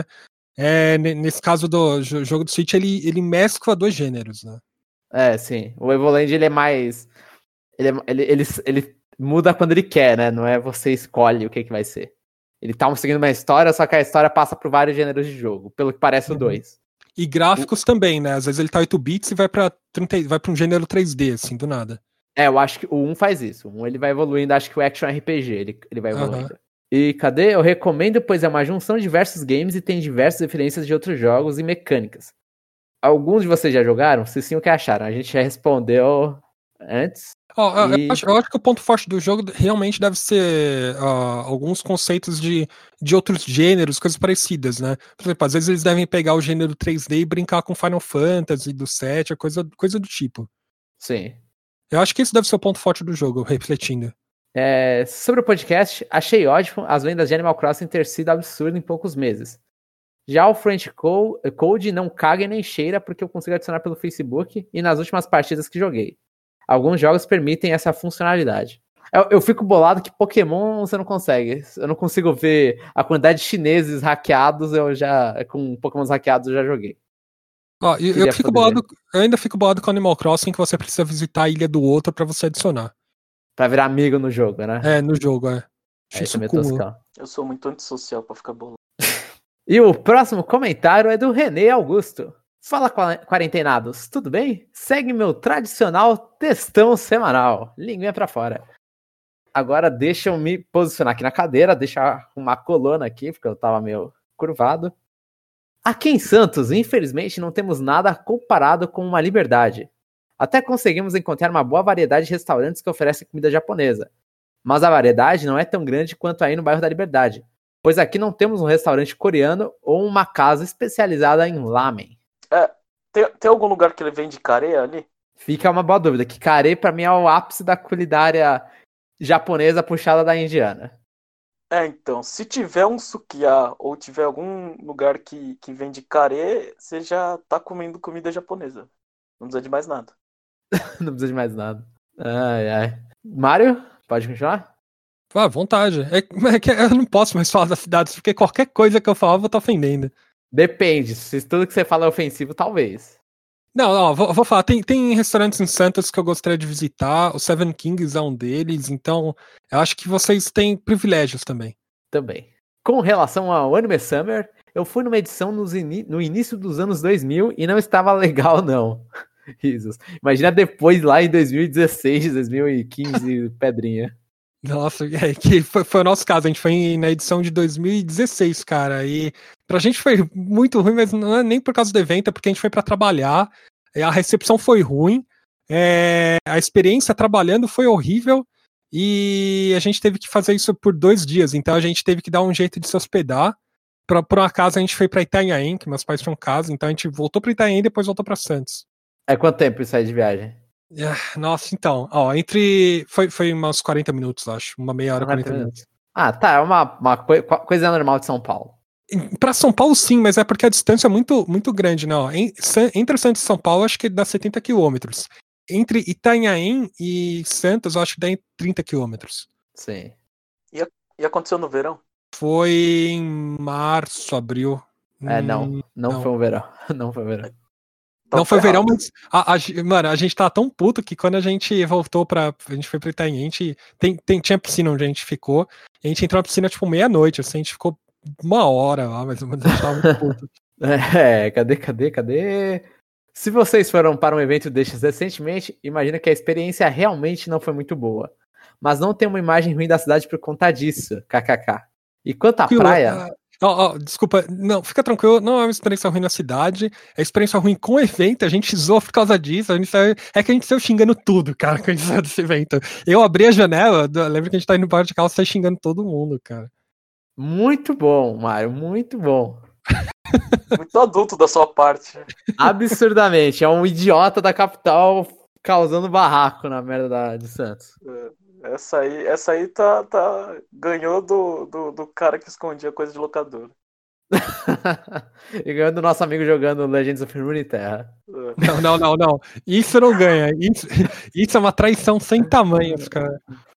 É, nesse caso do jogo do Switch, ele, ele mescla dois gêneros, né? É, sim. O Evoland, ele é mais... Ele, é, ele, ele, ele muda quando ele quer, né? Não é você escolhe o que, que vai ser. Ele tá seguindo uma história, só que a história passa por vários gêneros de jogo, pelo que parece o dois. E gráficos o... também, né? Às vezes ele tá oito bits e vai pra, trinta, vai pra um gênero três D, assim, do nada. É, eu acho que o um faz isso. O um ele vai evoluindo, acho que o Action R P G ele, ele vai evoluindo. Uhum. E cadê? Eu recomendo, pois é uma junção de diversos games e tem diversas referências de outros jogos e mecânicas. Alguns de vocês já jogaram? Se sim, o que acharam? A gente já respondeu antes. Oh, e... eu, acho, eu acho que o ponto forte do jogo realmente deve ser uh, alguns conceitos de, de outros gêneros, coisas parecidas, né? Por exemplo, às vezes eles devem pegar o gênero três D e brincar com Final Fantasy do sete, coisa, coisa do tipo. Sim. Eu acho que esse deve ser o ponto forte do jogo, refletindo. É, sobre o podcast, achei ótimo as vendas de Animal Crossing ter sido absurdo em poucos meses. Já o French Code não caga e nem cheira porque eu consigo adicionar pelo Facebook e nas últimas partidas que joguei. Alguns jogos permitem essa funcionalidade. Eu, eu fico bolado que Pokémon você não consegue. Eu não consigo ver a quantidade de chineses hackeados, eu já com Pokémons hackeados eu já joguei. Ó, eu, eu, fico bolado, eu ainda fico bolado com Animal Crossing que você precisa visitar a ilha do outro pra você adicionar. Pra virar amigo no jogo, né? É, no jogo, é. é isso é toscão. Eu sou muito antissocial pra ficar bolado. E o próximo comentário é do René Augusto. Fala, quarentenados, tudo bem? Segue meu tradicional textão semanal. Linguinha pra fora. Agora deixa eu me posicionar aqui na cadeira, deixa eu arrumar a coluna aqui, porque eu tava meio curvado. Aqui em Santos, infelizmente, não temos nada comparado com uma Liberdade. Até conseguimos encontrar uma boa variedade de restaurantes que oferecem comida japonesa. Mas a variedade não é tão grande quanto aí no bairro da Liberdade, pois aqui não temos um restaurante coreano ou uma casa especializada em lamen. É, tem, tem algum lugar que ele vende carê ali? Fica uma boa dúvida, que carê pra mim é o ápice da culinária japonesa puxada da indiana. É, então, se tiver um sukiá ou tiver algum lugar que, que vende carê, você já tá comendo comida japonesa. Não precisa de mais nada. Não precisa de mais nada. Ai, ai. Mário, pode continuar? À vontade. É, é que eu não posso mais falar das cidades, porque qualquer coisa que eu falar eu vou estar ofendendo. Depende, se tudo que você fala é ofensivo, talvez. Não, não, vou, vou falar, tem, tem restaurantes em Santos que eu gostaria de visitar, o Seven Kings é um deles, então eu acho que vocês têm privilégios também. Também. Com relação ao Anime Summer, eu fui numa edição nos in... no início dos anos dois mil e não estava legal, não. Risos. Imagina depois, lá em dois mil e dezesseis, dois mil e quinze, pedrinha. Nossa, é, que foi, foi o nosso caso, a gente foi na edição de dois mil e dezesseis, cara, e pra gente foi muito ruim, mas não é nem por causa do evento, é porque a gente foi pra trabalhar, a recepção foi ruim, é, a experiência trabalhando foi horrível, e a gente teve que fazer isso por dois dias, então a gente teve que dar um jeito de se hospedar. Pra, por um acaso a gente foi pra Itanhaém, que meus pais tinham casa, então a gente voltou pra Itanhaém e depois voltou pra Santos. É quanto tempo isso aí de viagem? Nossa, então, ó, entre. Foi, foi uns quarenta minutos, acho. Uma meia hora, quarenta minutos. Ah, tá. É uma, uma coi- coisa normal de São Paulo. Pra São Paulo, sim, mas é porque a distância é muito, muito grande, né? Ó, entre Santos e São Paulo, acho que dá setenta quilômetros. Entre Itanhaém e Santos, eu acho que dá em trinta quilômetros. Sim. E, e aconteceu no verão? Foi em março, abril. É, não. Hum, não. Não foi um verão. Não foi um verão. Não foi verão, mas a, a, mano, a gente tá tão puto que quando a gente voltou pra. A gente foi pra Itanhaém, a gente tem, tem, tinha piscina onde a gente ficou. A gente entrou na piscina tipo meia-noite, assim, a gente ficou uma hora lá, mas a gente tava muito puto. É, cadê, cadê, cadê? Se vocês foram para um evento destes recentemente, imagino que a experiência realmente não foi muito boa. Mas não tem uma imagem ruim da cidade por conta disso, kkk. E quanto à praia. Oh, oh, desculpa, não, fica tranquilo, não é uma experiência ruim na cidade, é experiência ruim com o evento, a gente zoou por causa disso, a gente saiu, é que a gente saiu xingando tudo, cara, com isso desse evento. Eu abri a janela, lembra que a gente tá indo para de carro, sai xingando todo mundo, cara. Muito bom, Mário, muito bom. Muito adulto da sua parte. Absurdamente. É um idiota da capital causando barraco na merda da, de Santos. Essa aí, essa aí tá, tá, ganhou do, do, do cara que escondia coisa de locador. E ganhou do nosso amigo jogando Legends of Runeterra. Não, não, não, não. Isso não ganha. Isso, isso é uma traição sem tamanhos, cara.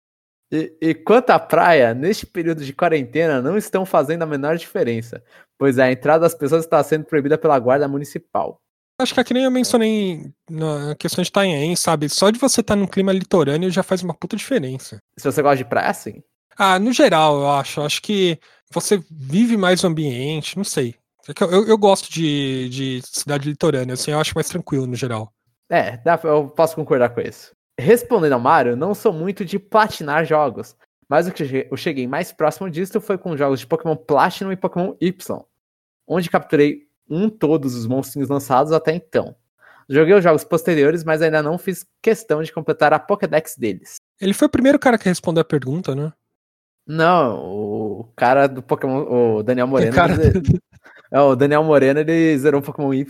E, e quanto à praia, neste período de quarentena não estão fazendo a menor diferença, pois a entrada das pessoas está sendo proibida pela guarda municipal. Acho que é que nem eu mencionei na questão de Itanhaém, sabe? Só de você estar num clima litorâneo já faz uma puta diferença. Se você gosta de praia, sim. Ah, no geral, eu acho. Acho que você vive mais o ambiente, não sei. Eu, eu, eu gosto de, de cidade litorânea, assim, eu acho mais tranquilo no geral. É, dá, eu posso concordar com isso. Respondendo ao Mario, não sou muito de platinar jogos, mas o que eu cheguei mais próximo disso foi com jogos de Pokémon Platinum e Pokémon Y, onde capturei um todos os monstrinhos lançados até então. Joguei os jogos posteriores, mas ainda não fiz questão de completar a Pokédex deles. Ele foi o primeiro cara que respondeu a pergunta, né? Não, o cara do Pokémon, o Daniel Moreno, cara... ele, é, o Daniel Moreno, ele zerou o Pokémon Y,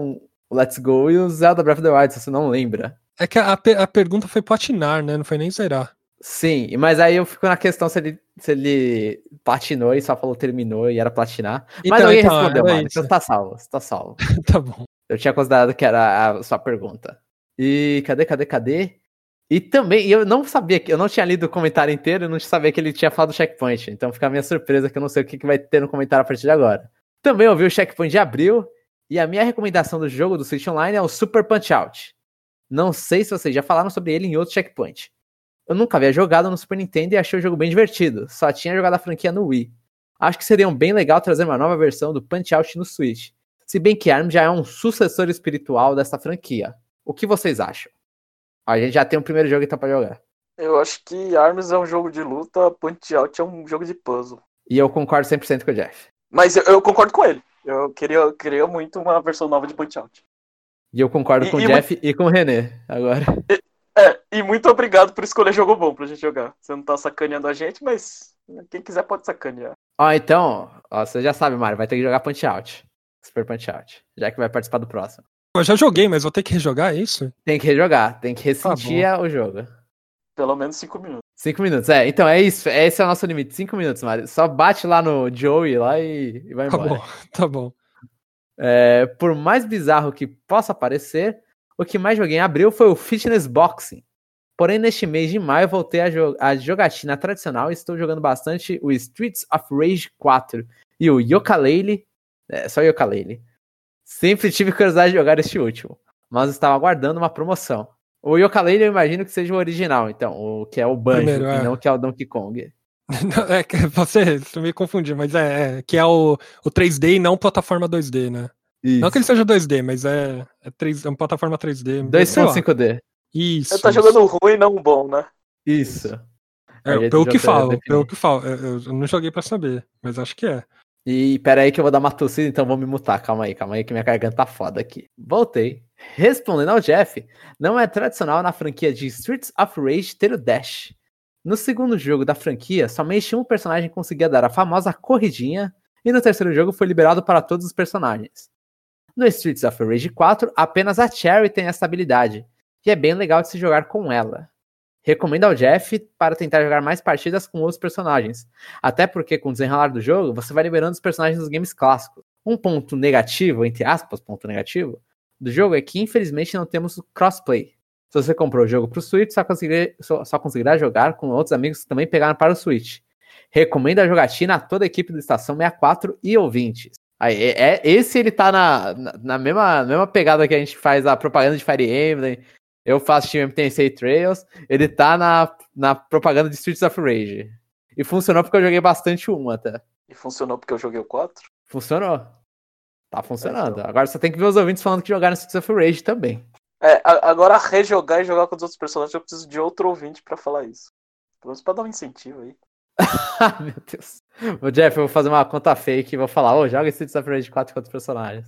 o Let's Go e o Zelda Breath of the Wild, se você não lembra. É que a, a pergunta foi platinar, né? Não foi nem zerar. Sim, mas aí eu fico na questão se ele, se ele platinou e só falou terminou e era platinar. Então, mas alguém então, respondeu, mano. Então tá salvo, tá salvo. Tá bom. Eu tinha considerado que era a sua pergunta. E cadê, cadê, cadê? E também, eu não sabia, que eu não tinha lido o comentário inteiro, eu não sabia que ele tinha falado do checkpoint. Então fica a minha surpresa que eu não sei o que, que vai ter no comentário a partir de agora. Também ouvi o checkpoint de abril e a minha recomendação do jogo do Switch Online é o Super Punch-Out. Não sei se vocês já falaram sobre ele em outro checkpoint. Eu nunca havia jogado no Super Nintendo e achei o jogo bem divertido. Só tinha jogado a franquia no Wii. Acho que seria um bem legal trazer uma nova versão do Punch-Out no Switch. Se bem que ARMS já é um sucessor espiritual dessa franquia. O que vocês acham? A gente já tem o primeiro jogo então pra jogar. Eu acho que ARMS é um jogo de luta, Punch-Out é um jogo de puzzle. E eu concordo cem por cento com o Jeff. Mas eu, eu concordo com ele. Eu queria, eu queria muito uma versão nova de Punch-Out. E eu concordo e, com o Jeff muito... e com o René, agora. E, é, e muito obrigado por escolher jogo bom pra gente jogar. Você não tá sacaneando a gente, mas quem quiser pode sacanear. Ó, então, ó, você já sabe, Mário, vai ter que jogar Punch-Out. Super Punch-Out. Já que vai participar do próximo. Eu já joguei, mas vou ter que rejogar, é isso? Tem que rejogar, tem que ressentir ah, o jogo. Pelo menos cinco minutos. Cinco minutos, é. Então é isso, esse é o nosso limite. Cinco minutos, Mário. Só bate lá no Joey lá e, e vai embora. Tá bom, tá bom. É, por mais bizarro que possa parecer, o que mais joguei em abril foi o Fitness Boxing. Porém, neste mês de maio, voltei a, jo- a jogatina tradicional e estou jogando bastante o Streets of Rage quatro e o Yooka-Laylee. É, só Yooka-Laylee. Sempre tive curiosidade de jogar este último, mas estava aguardando uma promoção. O Yooka-Laylee eu imagino que seja o original, então, o que é o Banjo, Primeiro, é. e não que é o Donkey Kong. É que você, você me confundiu, mas é, é que é o, o três D e não plataforma dois D, né? Isso. Não que ele seja dois D, mas é, é, três, é uma plataforma três D. dois ponto cinco D. Isso. Você tá isso. jogando ruim, não bom, né? Isso. É, pelo que falo, pelo que falo. Eu, eu não joguei pra saber, mas acho que é. E pera aí que eu vou dar uma tossida, então vou me mutar. Calma aí, calma aí que minha garganta tá foda aqui. Voltei. Respondendo ao Jeff, não é tradicional na franquia de Streets of Rage ter o Dash. No segundo jogo da franquia, somente um personagem conseguia dar a famosa corridinha, e no terceiro jogo foi liberado para todos os personagens. No Streets of Rage quatro, apenas a Cherry tem essa habilidade, e é bem legal de se jogar com ela. Recomendo ao Jeff para tentar jogar mais partidas com outros personagens, até porque com o desenrolar do jogo, você vai liberando os personagens dos games clássicos. Um ponto negativo, entre aspas, ponto negativo, do jogo é que infelizmente não temos o crossplay. Se você comprou o jogo para o Switch, só conseguirá, só, só conseguirá jogar com outros amigos que também pegaram para o Switch. Recomendo a jogatina a toda a equipe do Estação sessenta e quatro e ouvintes. Aí, é, é, esse ele tá na, na, na mesma, mesma pegada que a gente faz a propaganda de Fire Emblem. Eu faço Team M T C Trails. Ele tá na, na propaganda de Streets of Rage. E funcionou porque eu joguei bastante um até. E funcionou porque eu joguei o quatro? Funcionou. Tá funcionando. É, então. Agora você tem que ver os ouvintes falando que jogaram Streets of Rage também. É, agora rejogar e jogar com os outros personagens, eu preciso de outro ouvinte pra falar isso. Pelo menos pra dar um incentivo aí. Meu Deus. O Jeff, eu vou fazer uma conta fake e vou falar, ô, oh, joga Streets of Rage quatro com outros personagens.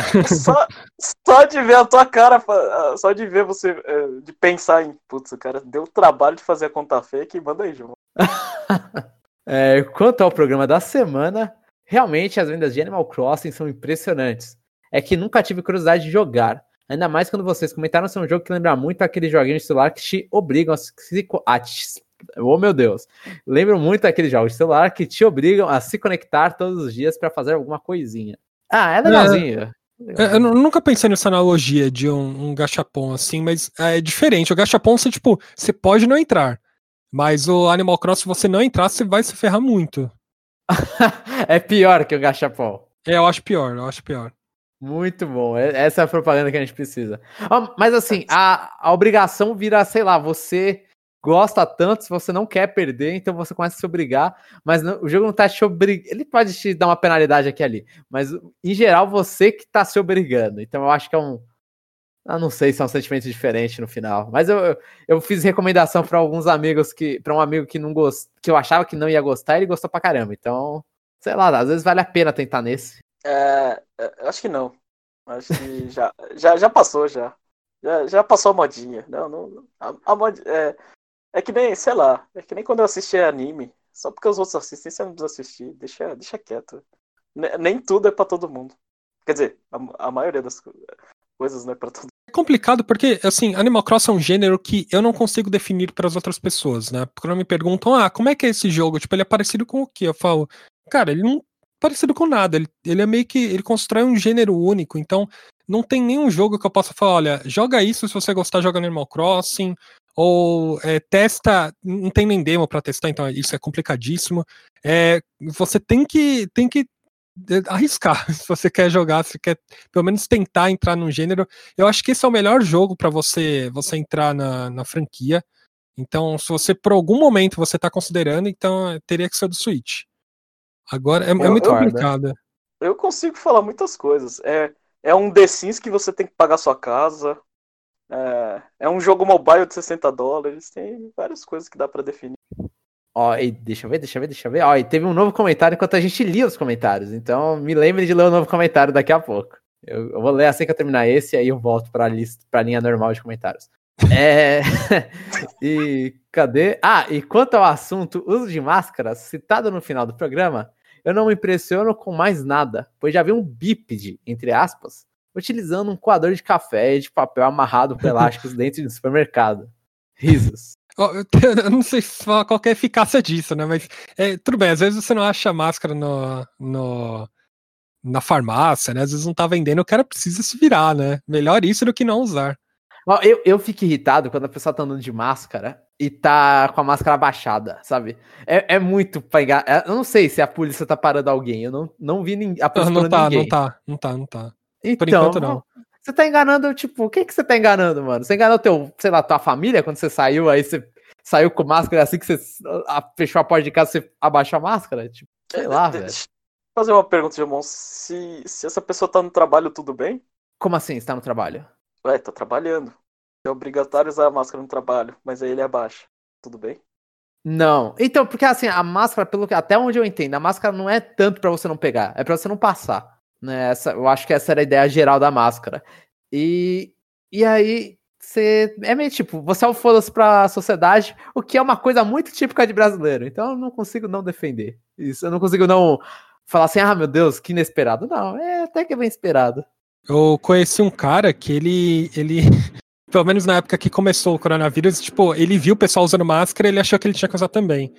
só, só de ver a tua cara, só de ver você, de pensar em, putz, o cara deu o trabalho de fazer a conta fake e manda aí, João. É, quanto ao programa da semana, Realmente as vendas de Animal Crossing são impressionantes. É que nunca tive curiosidade de jogar. Ainda mais quando vocês comentaram ser um jogo que lembra muito aqueles joguinhos de celular que te obrigam a se... A te... Oh, meu Deus. Lembro muito daqueles jogos de celular que te obrigam a se conectar todos os dias para fazer alguma coisinha. Ah, é legalzinho. É, é, eu nunca pensei nessa analogia de um, um gachapon assim, mas é diferente. O gachapon, você, tipo, você pode não entrar. Mas o Animal Crossing, se você não entrar, você vai se ferrar muito. É pior que o gachapon. É, eu acho pior, eu acho pior. Muito bom, essa é a propaganda que a gente precisa. Oh, mas assim, a, a obrigação vira, sei lá, você gosta tanto, se você não quer perder, então você começa a se obrigar, mas não, o jogo não tá te obrigando, ele pode te dar uma penalidade aqui e ali, mas em geral você que tá se obrigando, então eu acho que é um, eu não sei se é um sentimento diferente no final, mas eu, eu, eu fiz recomendação para alguns amigos, que para um amigo que não gost, que eu achava que não ia gostar, ele gostou pra caramba, então, sei lá, às vezes vale a pena tentar nesse. É, acho que não. Acho que já, já, já passou, já. já. Já passou a modinha. Não, não. A, a mod, é, é que nem, sei lá, é que nem quando eu assisti anime. Só porque os outros assistem, você não precisa assistir. Deixa, deixa quieto. Nem, nem tudo é pra todo mundo. Quer dizer, a, a maioria das coisas não é pra todo mundo. É complicado porque, assim, Animal Crossing é um gênero que eu não consigo definir para as outras pessoas, né? Porque quando me perguntam, ah, como é que é esse jogo? Tipo, ele é parecido com o quê? Eu falo, cara, ele não parecido com nada, ele, ele é meio que, ele constrói um gênero único, então não tem nenhum jogo que eu possa falar, olha, joga isso se você gostar, joga Animal Crossing, ou é, testa, não tem nem demo pra testar, então isso é complicadíssimo, é, você tem que, tem que arriscar, se você quer jogar, se quer pelo menos tentar entrar num gênero, eu acho que esse é o melhor jogo pra você, você entrar na, na franquia, então se você por algum momento você tá considerando, então teria que ser do Switch. Agora é, é muito complicado. Eu consigo falar muitas coisas. É, é um The Sims que você tem que pagar sua casa. É, é um jogo mobile de sessenta dólares. Tem várias coisas que dá pra definir. Ó, e deixa eu ver, deixa eu ver, deixa eu ver. Ó, e teve um novo comentário enquanto a gente lia os comentários. Então me lembre de ler o novo comentário daqui a pouco. Eu, eu vou ler assim que eu terminar esse, aí eu volto pra, lista, pra linha normal de comentários. É... e cadê? Ah, e quanto ao assunto uso de máscaras, citado no final do programa, eu não me impressiono com mais nada, pois já vi um bípede, entre aspas, utilizando um coador de café e de papel amarrado por elásticos dentro do supermercado. Risos. Eu não sei qual é a eficácia disso, né? Mas é, tudo bem, às vezes você não acha máscara no, no, na farmácia, né? Às vezes não tá vendendo, o cara precisa se virar, né? Melhor isso do que não usar. Eu, eu fico irritado quando a pessoa tá andando de máscara e tá com a máscara abaixada, sabe? É, é muito pra enganar. Eu não sei se a polícia tá parando alguém. Eu não, não vi ninguém, a polícia não, não tá, ninguém. Não tá, não tá, não tá. Então, por enquanto, não. Você tá enganando, tipo, o que que você tá enganando, mano? Você enganou teu, sei lá, tua família quando você saiu, aí você saiu com máscara assim que você a, fechou a porta de casa, você abaixou a máscara? Tipo, sei é, lá, velho. Deixa eu fazer uma pergunta, Jamon. Se, se essa pessoa tá no trabalho, tudo bem? Como assim, você tá no trabalho? Ué, tá trabalhando. É obrigatório usar a máscara no trabalho, mas aí ele abaixa. Tudo bem? Não. Então, porque assim, a máscara, pelo que até onde eu entendo, a máscara não é tanto pra você não pegar, é pra você não passar. Né? Essa, eu acho que essa era a ideia geral da máscara. E, e aí, você é meio tipo, você é o foda-se pra sociedade, o que é uma coisa muito típica de brasileiro. Então eu não consigo não defender isso. Eu não consigo não falar assim, ah, meu Deus, que inesperado. Não, é até que é bem esperado. Eu conheci um cara que ele... ele... Pelo menos na época que começou o coronavírus, tipo, ele viu o pessoal usando máscara e ele achou que ele tinha que usar também.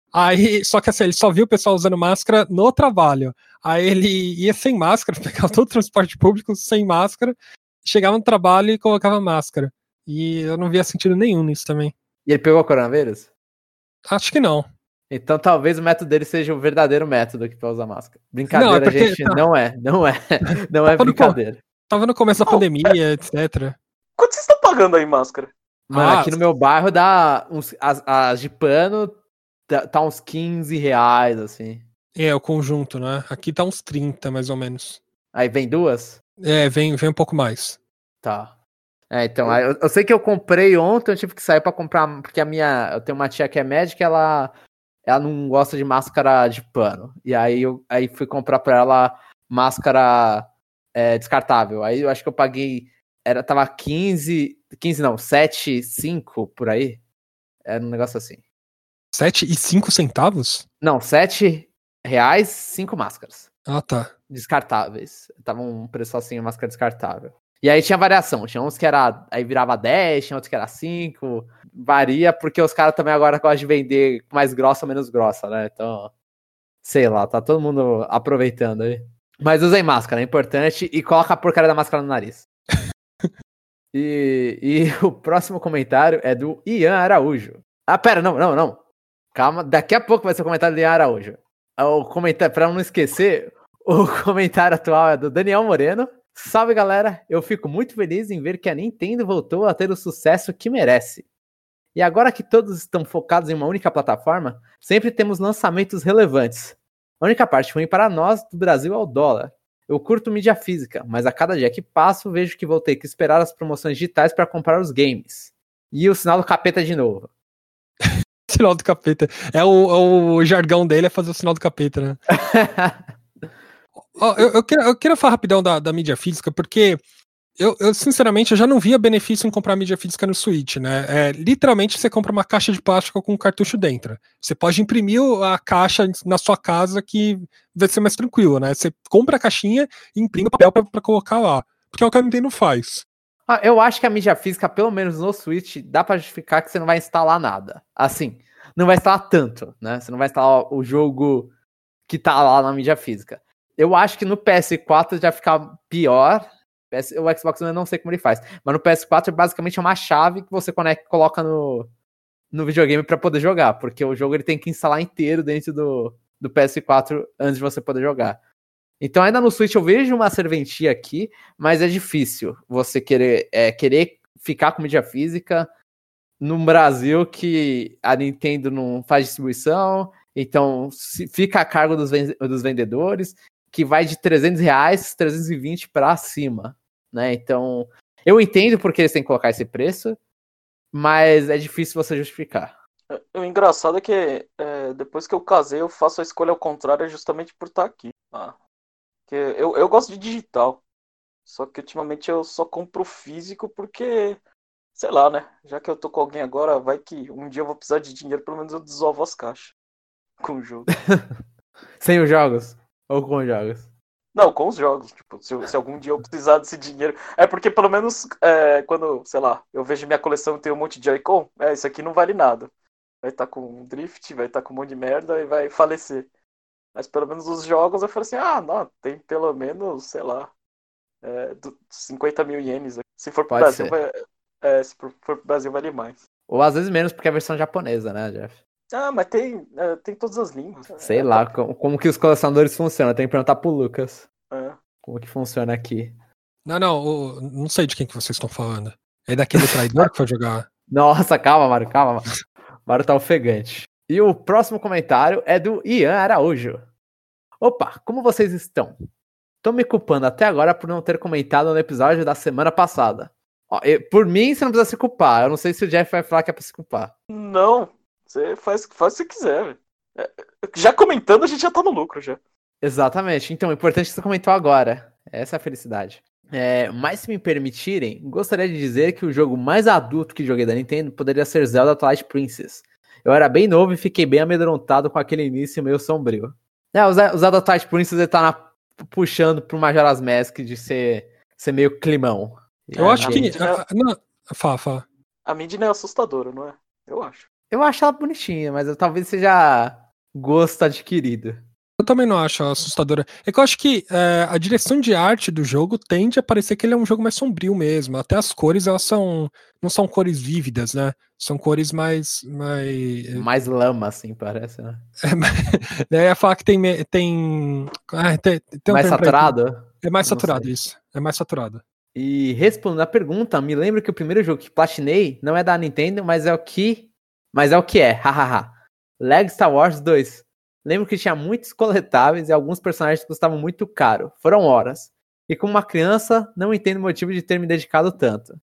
Aí, só que assim, ele só viu o pessoal usando máscara no trabalho. Aí ele ia sem máscara, pegava todo o transporte público sem máscara, chegava no trabalho e colocava máscara. E eu não via sentido nenhum nisso também. E ele pegou o coronavírus? Acho que não. Então talvez o método dele seja o verdadeiro método que pra usar máscara. Brincadeira, não, é porque, gente, tá. não é, não é, não é brincadeira. No, tava no começo da oh, pandemia, é... etcétera. Quanto vocês estão pagando aí máscara? Mano, ah, aqui no meu bairro dá uns, as, as de pano tá, tá uns quinze reais, assim. É, o conjunto, né? Aqui tá uns trinta, mais ou menos. Aí vem duas? É, vem, vem um pouco mais. Tá. É, então, eu, eu sei que eu comprei ontem, eu tive que sair pra comprar, porque a minha, eu tenho uma tia que é médica, ela, ela não gosta de máscara de pano. E aí eu aí fui comprar pra ela máscara é, descartável. Aí eu acho que eu paguei, era, tava quinze, quinze não, sete, cinco por aí. Era um negócio assim. sete e cinco centavos? Não, sete reais, cinco máscaras. Ah, tá. Descartáveis. Tava um preço assim, máscara descartável. E aí tinha variação. Tinha uns que era. Aí virava dez, tinha outros que era cinco. Varia, porque os caras também agora gostam de vender mais grossa ou menos grossa, né? Então, sei lá, tá todo mundo aproveitando aí. Mas usem máscara, é importante. E coloca a porcaria da máscara no nariz. e, e o próximo comentário é do Ian Araújo. Ah, pera, não, não, não. Calma, daqui a pouco vai ser o comentário do Ian Araújo. O comentário, pra não esquecer, o comentário atual é do Daniel Moreno. Salve, galera. Eu fico muito feliz em ver que a Nintendo voltou a ter o sucesso que merece. E agora que todos estão focados em uma única plataforma, sempre temos lançamentos relevantes. A única parte ruim para nós do Brasil é o dólar. Eu curto mídia física, mas a cada dia que passo vejo que vou ter que esperar as promoções digitais para comprar os games. E o sinal do capeta de novo. Sinal do capeta. É o, o jargão dele é fazer o sinal do capeta, né? oh, eu, eu, queria, eu queria falar rapidão da, da mídia física, porque eu, eu, sinceramente, eu já não via benefício em comprar mídia física no Switch, né? É, literalmente, você compra uma caixa de plástico com um cartucho dentro. Você pode imprimir a caixa na sua casa que vai ser mais tranquilo, né? Você compra a caixinha e imprime o papel pra, pra colocar lá. Porque é o que a Nintendo faz. Ah, eu acho que a mídia física, pelo menos no Switch, dá pra justificar que você não vai instalar nada. Assim, não vai instalar tanto, né? Você não vai instalar o jogo que tá lá na mídia física. Eu acho que no P S quatro já fica pior. O Xbox eu não sei como ele faz. Mas no P S quatro basicamente é uma chave que você conecta, coloca no, no videogame pra poder jogar. Porque o jogo ele tem que instalar inteiro dentro do, do P S quatro antes de você poder jogar. Então ainda no Switch eu vejo uma serventia aqui, mas é difícil você querer, é, querer ficar com mídia física no Brasil que a Nintendo não faz distribuição, então fica a cargo dos, dos vendedores, que vai de trezentos reais, trezentos e vinte para cima, né? Então eu entendo porque eles têm que colocar esse preço, mas é difícil você justificar. O engraçado é que é, depois que eu casei eu faço a escolha ao contrário justamente por estar aqui. Ah. Que eu, eu gosto de digital, só que ultimamente eu só compro físico porque, sei lá, né? Já que eu tô com alguém agora, vai que um dia eu vou precisar de dinheiro, pelo menos eu desovo as caixas com o jogo. Sem os jogos? Ou com os jogos? Não, com os jogos. Tipo, se, se algum dia eu precisar desse dinheiro. É porque pelo menos é, quando, sei lá, eu vejo minha coleção e tem um monte de Joy-Con, é, isso aqui não vale nada. Vai estar tá com drift, vai estar tá com um monte de merda e vai falecer. Mas pelo menos os jogos eu falei assim, ah, não, tem pelo menos, sei lá, é, cinquenta mil ienes. Se for pro Pode Brasil, ser. vai, é, se for pro Brasil vale mais. Ou às vezes menos, porque é a versão japonesa, né, Jeff? Ah, mas tem, é, tem todas as línguas. Sei é, lá, tá... como, como que os colecionadores funcionam. Tem que perguntar pro Lucas. É. Como que funciona aqui. Não, não, o, não sei de quem que vocês estão falando. É daquele traidor que foi jogar. Nossa, calma, Mário, calma. Mário tá ofegante. E o próximo comentário é do Ian Araújo. Opa, como vocês estão? Tô me culpando até agora por não ter comentado no episódio da semana passada. Ó, eu, por mim, você não precisa se culpar. Eu não sei se o Jeff vai falar que é pra se culpar. Não, você faz, faz o que você quiser, velho. É, já comentando, a gente já tá no lucro, já. Exatamente. Então, o importante é que você comentou agora. Essa é a felicidade. É, mas se me permitirem, gostaria de dizer que o jogo mais adulto que joguei da Nintendo poderia ser Zelda Twilight Princess. Eu era bem novo e fiquei bem amedrontado com aquele início meio sombrio. É, o Zelda Twilight Princess ele tá na, puxando pro Majora's Mask de ser, ser meio climão. Eu é, acho que... Midna, A, não, fala, fala. A Midna é assustadora, não é? Eu acho. Eu acho ela bonitinha, mas eu, talvez seja gosto adquirido. Eu também não acho assustadora. É que eu acho que é, a direção de arte do jogo tende a parecer que ele é um jogo mais sombrio mesmo. Até as cores, elas são não são cores vívidas, né? São cores mais... Mais, mais lama, assim, parece, né? É, eu ia falar que tem... tem, ah, tem, tem um mais saturado? É mais saturado, isso. É mais saturado. E respondendo a pergunta, me lembro que o primeiro jogo que platinei não é da Nintendo, mas é o que... Mas é o que é, hahaha. Lego Star Wars dois. Lembro que tinha muitos coletáveis e alguns personagens custavam muito caro. Foram horas. E como uma criança, não entendo o motivo de ter me dedicado tanto.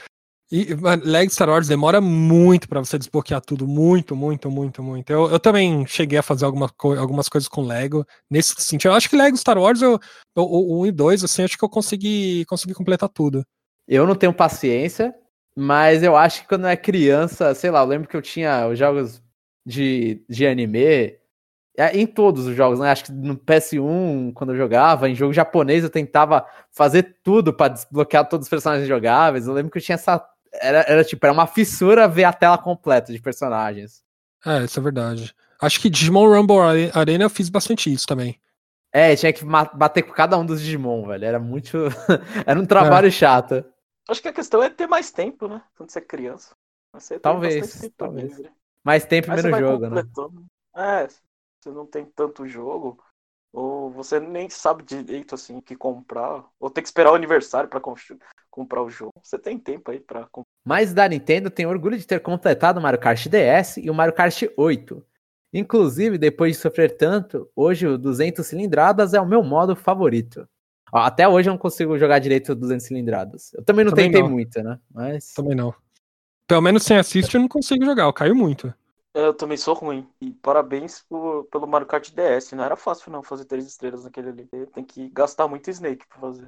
E Lego Star Wars demora muito pra você desbloquear tudo. Muito, muito, muito, muito. Eu, eu também cheguei a fazer alguma co- algumas coisas com Lego. Nesse sentido, eu acho que Lego Star Wars, eu, o um e dois, assim, acho que eu consegui, consegui completar tudo. Eu não tenho paciência, mas eu acho que quando eu era criança, sei lá, eu lembro que eu tinha os jogos de, de anime... É, em todos os jogos, né? Acho que no P S um, quando eu jogava, em jogo japonês eu tentava fazer tudo pra desbloquear todos os personagens jogáveis. Eu lembro que eu tinha essa... Era, era tipo, era uma fissura ver a tela completa de personagens. É, isso é verdade. Acho que Digimon Rumble Arena eu fiz bastante isso também. É, tinha que bater com cada um dos Digimon, velho. Era muito... Era um trabalho é. chato. Acho que a questão é ter mais tempo, né? Quando você é criança. Você talvez, tempo talvez. Livre. Mais tempo e menos jogo, né? É, você não tem tanto jogo, ou você nem sabe direito, assim, o que comprar, ou tem que esperar o aniversário pra comprar o jogo. Você tem tempo aí pra comprar. Mas da Nintendo tem orgulho de ter completado o Mario Kart D S e o Mario Kart oito. Inclusive, depois de sofrer tanto, hoje o duzentas cilindradas é o meu modo favorito. Ó, até hoje eu não consigo jogar direito o duzentas cilindradas. Eu também não também tentei não. muito, né? Mas... Também não. Pelo menos sem assist eu não consigo jogar, eu caio muito. Eu também sou ruim. E parabéns por, pelo Mario Kart D S. Não era fácil não fazer três estrelas naquele ali. Tem que gastar muito Snake pra fazer.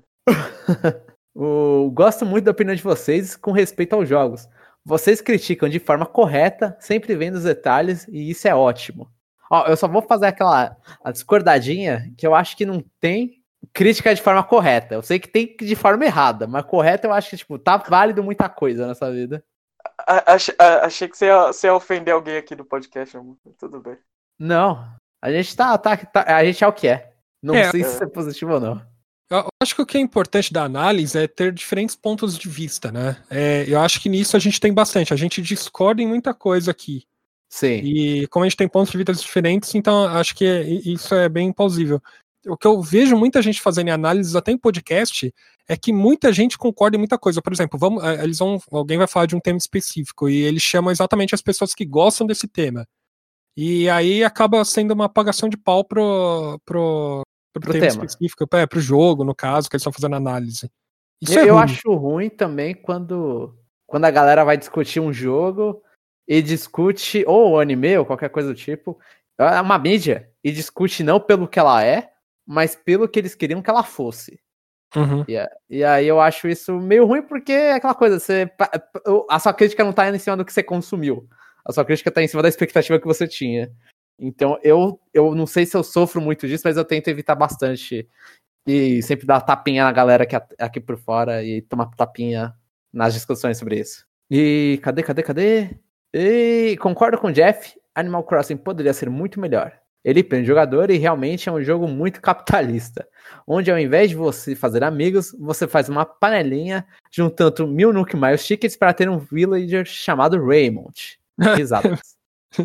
o, gosto muito da opinião de vocês com respeito aos jogos. Vocês criticam de forma correta, sempre vendo os detalhes, e isso é ótimo. Ó, eu só vou fazer aquela a discordadinha, que eu acho que não tem crítica de forma correta. Eu sei que tem de forma errada, mas correta eu acho que, tipo, tá válido muita coisa nessa vida. Achei, achei que você ia, você ia ofender alguém aqui no podcast, amor. Tudo bem. Não, a gente tá, tá, tá a gente é o que é. Não é, sei é. se é positivo ou não. Eu acho que o que é importante da análise é ter diferentes pontos de vista, né? É, eu acho que nisso a gente tem bastante. A gente discorda em muita coisa aqui. Sim. E como a gente tem pontos de vista diferentes, então acho que é, isso é bem plausível. O que eu vejo muita gente fazendo em análises, até em podcast, é que muita gente concorda em muita coisa. Por exemplo, vamos, eles vão, alguém vai falar de um tema específico e eles chamam exatamente as pessoas que gostam desse tema. E aí acaba sendo uma apagação de pau pro, pro, pro, pro tema, tema específico, é, pro jogo, no caso, que eles estão fazendo análise. Isso eu é eu ruim. acho ruim também quando, quando a galera vai discutir um jogo e discute, ou o anime, ou qualquer coisa do tipo, é uma mídia, e discute não pelo que ela é, mas pelo que eles queriam que ela fosse. Uhum. E, e aí eu acho isso meio ruim, porque é aquela coisa, você, a sua crítica não tá em cima do que você consumiu. A sua crítica tá em cima da expectativa que você tinha. Então eu, eu não sei se eu sofro muito disso, mas eu tento evitar bastante. E sempre dar tapinha na galera aqui, aqui por fora e tomar tapinha nas discussões sobre isso. E cadê, cadê, cadê? E concordo com o Jeff, Animal Crossing poderia ser muito melhor. Ele prende o jogador e realmente é um jogo muito capitalista, onde ao invés de você fazer amigos, você faz uma panelinha juntando mil Nuke Miles tickets para ter um villager chamado Raymond. Risadas.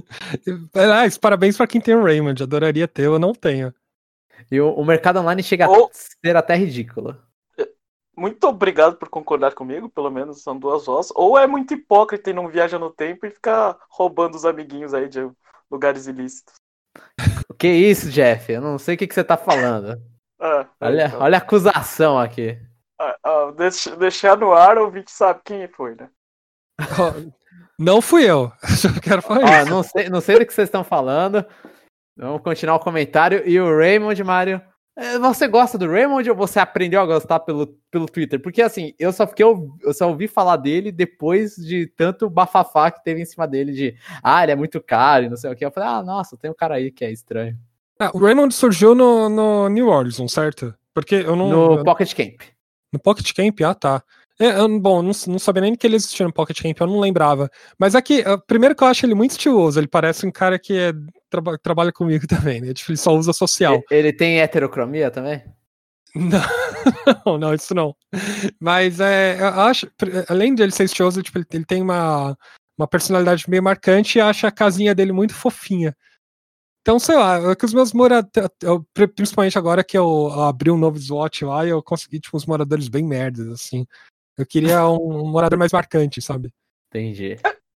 Aliás, parabéns para quem tem o Raymond, adoraria ter, eu não tenho. E o, o mercado online chega oh. a ser até ridículo. Muito obrigado por concordar comigo, pelo menos são duas vozes. Ou é muito hipócrita e não viaja no tempo e fica roubando os amiguinhos aí de lugares ilícitos. O que é isso, Jeff? Eu não sei o que, que você tá falando. Ah, olha, então. olha a acusação aqui. Ah, ah, deixa, deixar no ar, o ouvinte sabe quem foi, né? Oh, não fui eu. Só quero falar oh, isso. Não sei, não sei do que vocês estão falando. Vamos continuar o comentário. E o Raymond, Mário, você gosta do Raymond ou você aprendeu a gostar pelo, pelo Twitter? Porque assim, eu só fiquei, eu só ouvi falar dele depois de tanto bafafá que teve em cima dele de, ah, ele é muito caro e não sei o que. Eu falei, ah, nossa, tem um cara aí que é estranho. Ah, o Raymond surgiu no, no New Horizon, certo? Porque eu não... No eu, Pocket Camp. No Pocket Camp? Ah, tá. É, eu, bom, não, não sabia nem que ele existia no Pocket Camp, eu não lembrava. Mas aqui, é primeiro que eu acho ele muito estiloso, ele parece um cara que é, tra- trabalha comigo também, né? Tipo, ele só usa social. Ele, ele tem heterocromia também? Não, não, não, isso não. Mas é, eu acho, além de ele ser estiloso, tipo, ele, ele tem uma, uma personalidade meio marcante e acho a casinha dele muito fofinha. Então, sei lá, é que os meus moradores, principalmente agora que eu abri um novo slot lá, eu consegui, tipo, uns moradores bem merdas, assim. Eu queria um morador mais marcante, sabe? Entendi.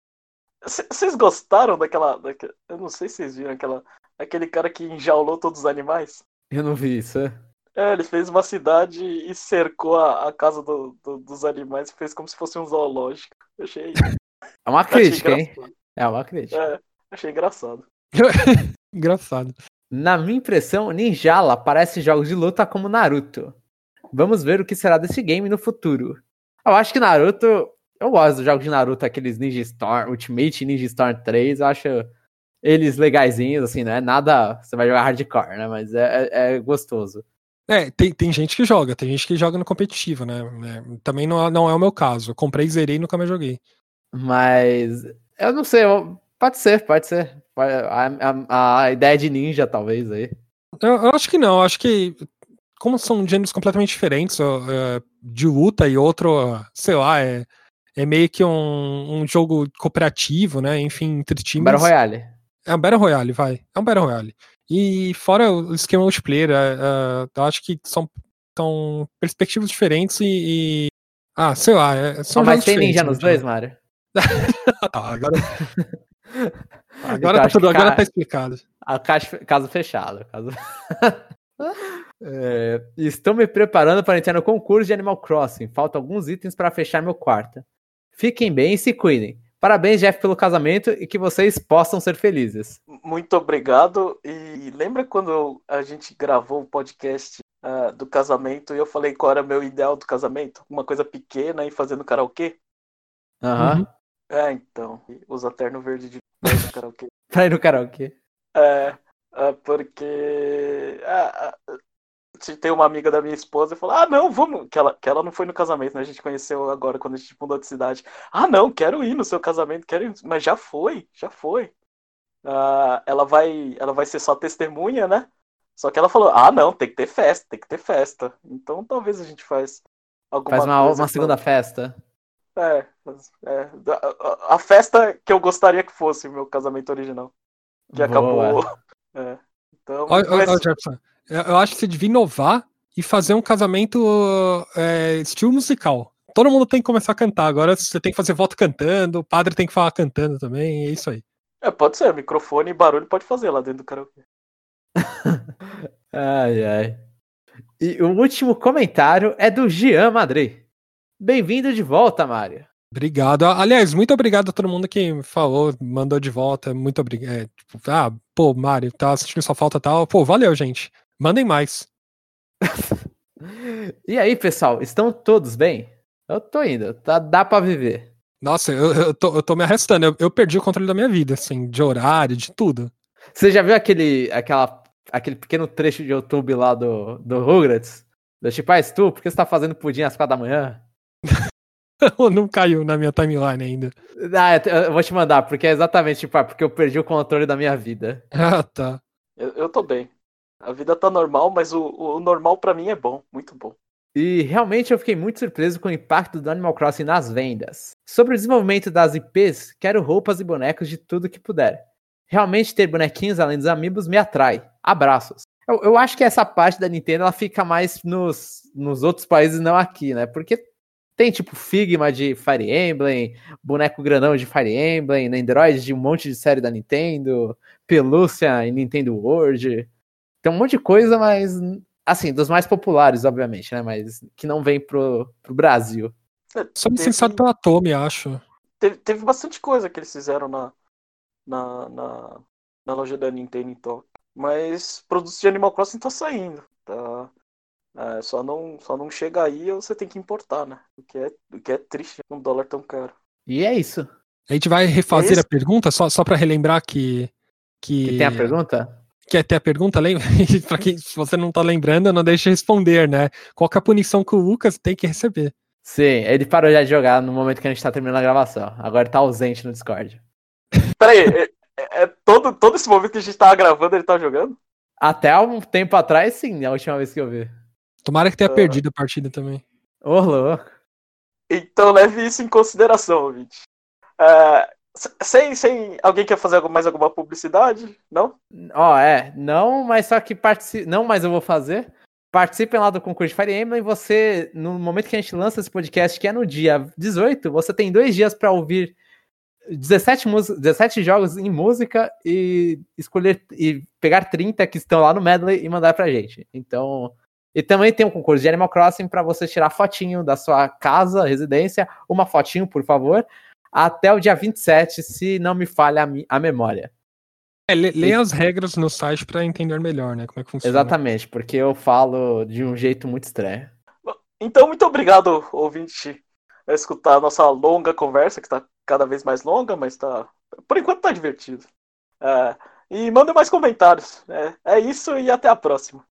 Vocês gostaram daquela, daquela... Eu não sei se vocês viram aquela... aquele cara que enjaulou todos os animais? Eu não vi isso. É, ele fez uma cidade e cercou a, a casa do, do, dos animais e fez como se fosse um zoológico. Eu achei... É uma crítica, hein? É uma crítica. É, achei engraçado. Engraçado. Na minha impressão, Ninjala parece jogos de luta como Naruto. Vamos ver o que será desse game no futuro. Eu acho que Naruto... Eu gosto dos jogos de Naruto, aqueles Ninja Storm, Ultimate Ninja Storm três, eu acho eles legaisinhos, assim, não é nada. Você vai jogar hardcore, né? Mas é, é, é gostoso. É, tem, tem gente que joga, tem gente que joga no competitivo, né? É, também não, não é o meu caso. Eu comprei, zerei e nunca mais joguei. Mas eu não sei, eu- pode ser, pode ser. A, a, a ideia de ninja, talvez, aí. Eu, eu acho que não, eu acho que como são gêneros completamente diferentes, ó, é, de luta e outro, sei lá, é, é meio que um, um jogo cooperativo, né? Enfim, entre times. Battle Royale. É um Battle Royale, vai. É um Battle Royale. E fora o esquema multiplayer, é, é, eu acho que são, são perspectivas diferentes e, e- Ah, sei lá, é, são Oh, mas jogos tem ninja diferentes, nos né, dois, Thiago? Mário? Ah, agora agora, Então, tá, acho tudo, que agora ca- tá explicado. a caixa, caso fechado. Caso... É, estou me preparando para entrar no concurso de Animal Crossing. Faltam alguns itens para fechar meu quarto. Fiquem bem e se cuidem. Parabéns, Jeff, pelo casamento e que vocês possam ser felizes. Muito obrigado. E lembra quando a gente gravou o podcast uh, do casamento e eu falei qual era o meu ideal do casamento? Uma coisa pequena e fazendo karaokê? Aham. Uhum. É, então. Usa terno verde de novo no karaokê. Pra ir no karaokê. É, é porque. ah, ah, tem uma amiga da minha esposa e falou: Ah, não, vamos. Que ela, que ela não foi no casamento, né? A gente conheceu agora quando a gente mudou de cidade. Ah, não, quero ir no seu casamento, quero ir. Mas já foi, já foi. Ah, ela vai, ela vai ser só testemunha, né? Só que ela falou: Ah, não, tem que ter festa, tem que ter festa. Então talvez a gente faz alguma Faz uma, coisa. uma segunda festa. É, é, a, a festa que eu gostaria que fosse o meu casamento original. Que Boa. acabou. É, então, Olha, mas... olha, Jefferson, eu eu acho que você devia inovar e fazer um casamento é, estilo musical. Todo mundo tem que começar a cantar. Agora você tem que fazer voto cantando, o padre tem que falar cantando também, é isso aí. É, pode ser, microfone e barulho pode fazer lá dentro do karaokê. Ai, ai. E o último comentário é do Jean Madrid. Bem-vindo de volta, Mário. Obrigado. Aliás, muito obrigado a todo mundo que falou, mandou de volta. Muito obrigado. É, tipo, ah, pô, Mário, tá assistindo sua falta e tal. Pô, valeu, gente. Mandem mais. E aí, pessoal, estão todos bem? Eu tô indo, tá, dá pra viver. Nossa, eu, eu, tô, eu tô me arrestando. Eu, eu perdi o controle da minha vida, assim, de horário, de tudo. Você já viu aquele, aquela, aquele pequeno trecho de YouTube lá do, do Rugrats? Do tipo, ah, Stu, por que você tá fazendo pudim às quatro da manhã? Não caiu na minha timeline ainda. Ah, eu vou te mandar, porque é exatamente, tipo, ah, porque eu perdi o controle da minha vida. Ah, tá. Eu, eu tô bem. A vida tá normal, mas o, o normal pra mim é bom, muito bom. E realmente eu fiquei muito surpreso com o impacto do Animal Crossing nas vendas. Sobre o desenvolvimento das I Ps, quero roupas e bonecos de tudo que puder. Realmente ter bonequinhos além dos amigos me atrai. Abraços. Eu, eu acho que essa parte da Nintendo ela fica mais nos, nos outros países, não aqui, né? Porque tem tipo Figma de Fire Emblem, boneco grandão de Fire Emblem, Android de um monte de série da Nintendo, pelúcia em Nintendo World. Tem um monte de coisa, mas assim, dos mais populares, obviamente, né? Mas que não vem pro, pro Brasil. É, Só teve, licenciado pela Tomy, acho. teve, teve bastante coisa que eles fizeram na, na, na, na loja da Nintendo em Tóquio. Mas produtos de Animal Crossing tá saindo. Tá? É, só, não, só não chega aí ou você tem que importar, né? O que é, o que é triste com um dólar tão caro. E é isso. A gente vai refazer Esse... a pergunta, só, só pra relembrar que. Que, que tem a pergunta? Quer ter a pergunta? Lembra? Pra quem, se você não tá lembrando, não deixe de responder, né? Qual que é a punição que o Lucas tem que receber? Sim, ele parou já de jogar no momento que a gente tá terminando a gravação. Agora tá ausente no Discord. Peraí, é, é, é todo, todo esse momento que a gente tava gravando, ele tá jogando? Até um tempo atrás, sim, a última vez que eu vi. Tomara que tenha Ah. perdido a partida também. Ô, louco. Então leve isso em consideração, ouvinte. Uh, sem, sem. Alguém quer fazer mais alguma publicidade? Não? Ó, é, não, mas só que participe. Não, mas eu vou fazer. Participem lá do concurso de Fire Emblem. Você, no momento que a gente lança esse podcast, que é no dia dezoito, você tem dois dias pra ouvir dezessete, mús- dezessete jogos em música e escolher e pegar trinta que estão lá no Medley e mandar pra gente. Então. E também tem um concurso de Animal Crossing pra você tirar fotinho da sua casa, residência, uma fotinho, por favor, até o dia vinte e sete, se não me falha a, mi- a memória. É, lê, lê as regras no site pra entender melhor, né? Como é que funciona. Exatamente, porque eu falo de um jeito muito estranho. Então, muito obrigado, ouvinte, a escutar a nossa longa conversa, que tá cada vez mais longa, mas tá. Por enquanto tá divertido. Uh, e mandem mais comentários. É, é isso e até a próxima.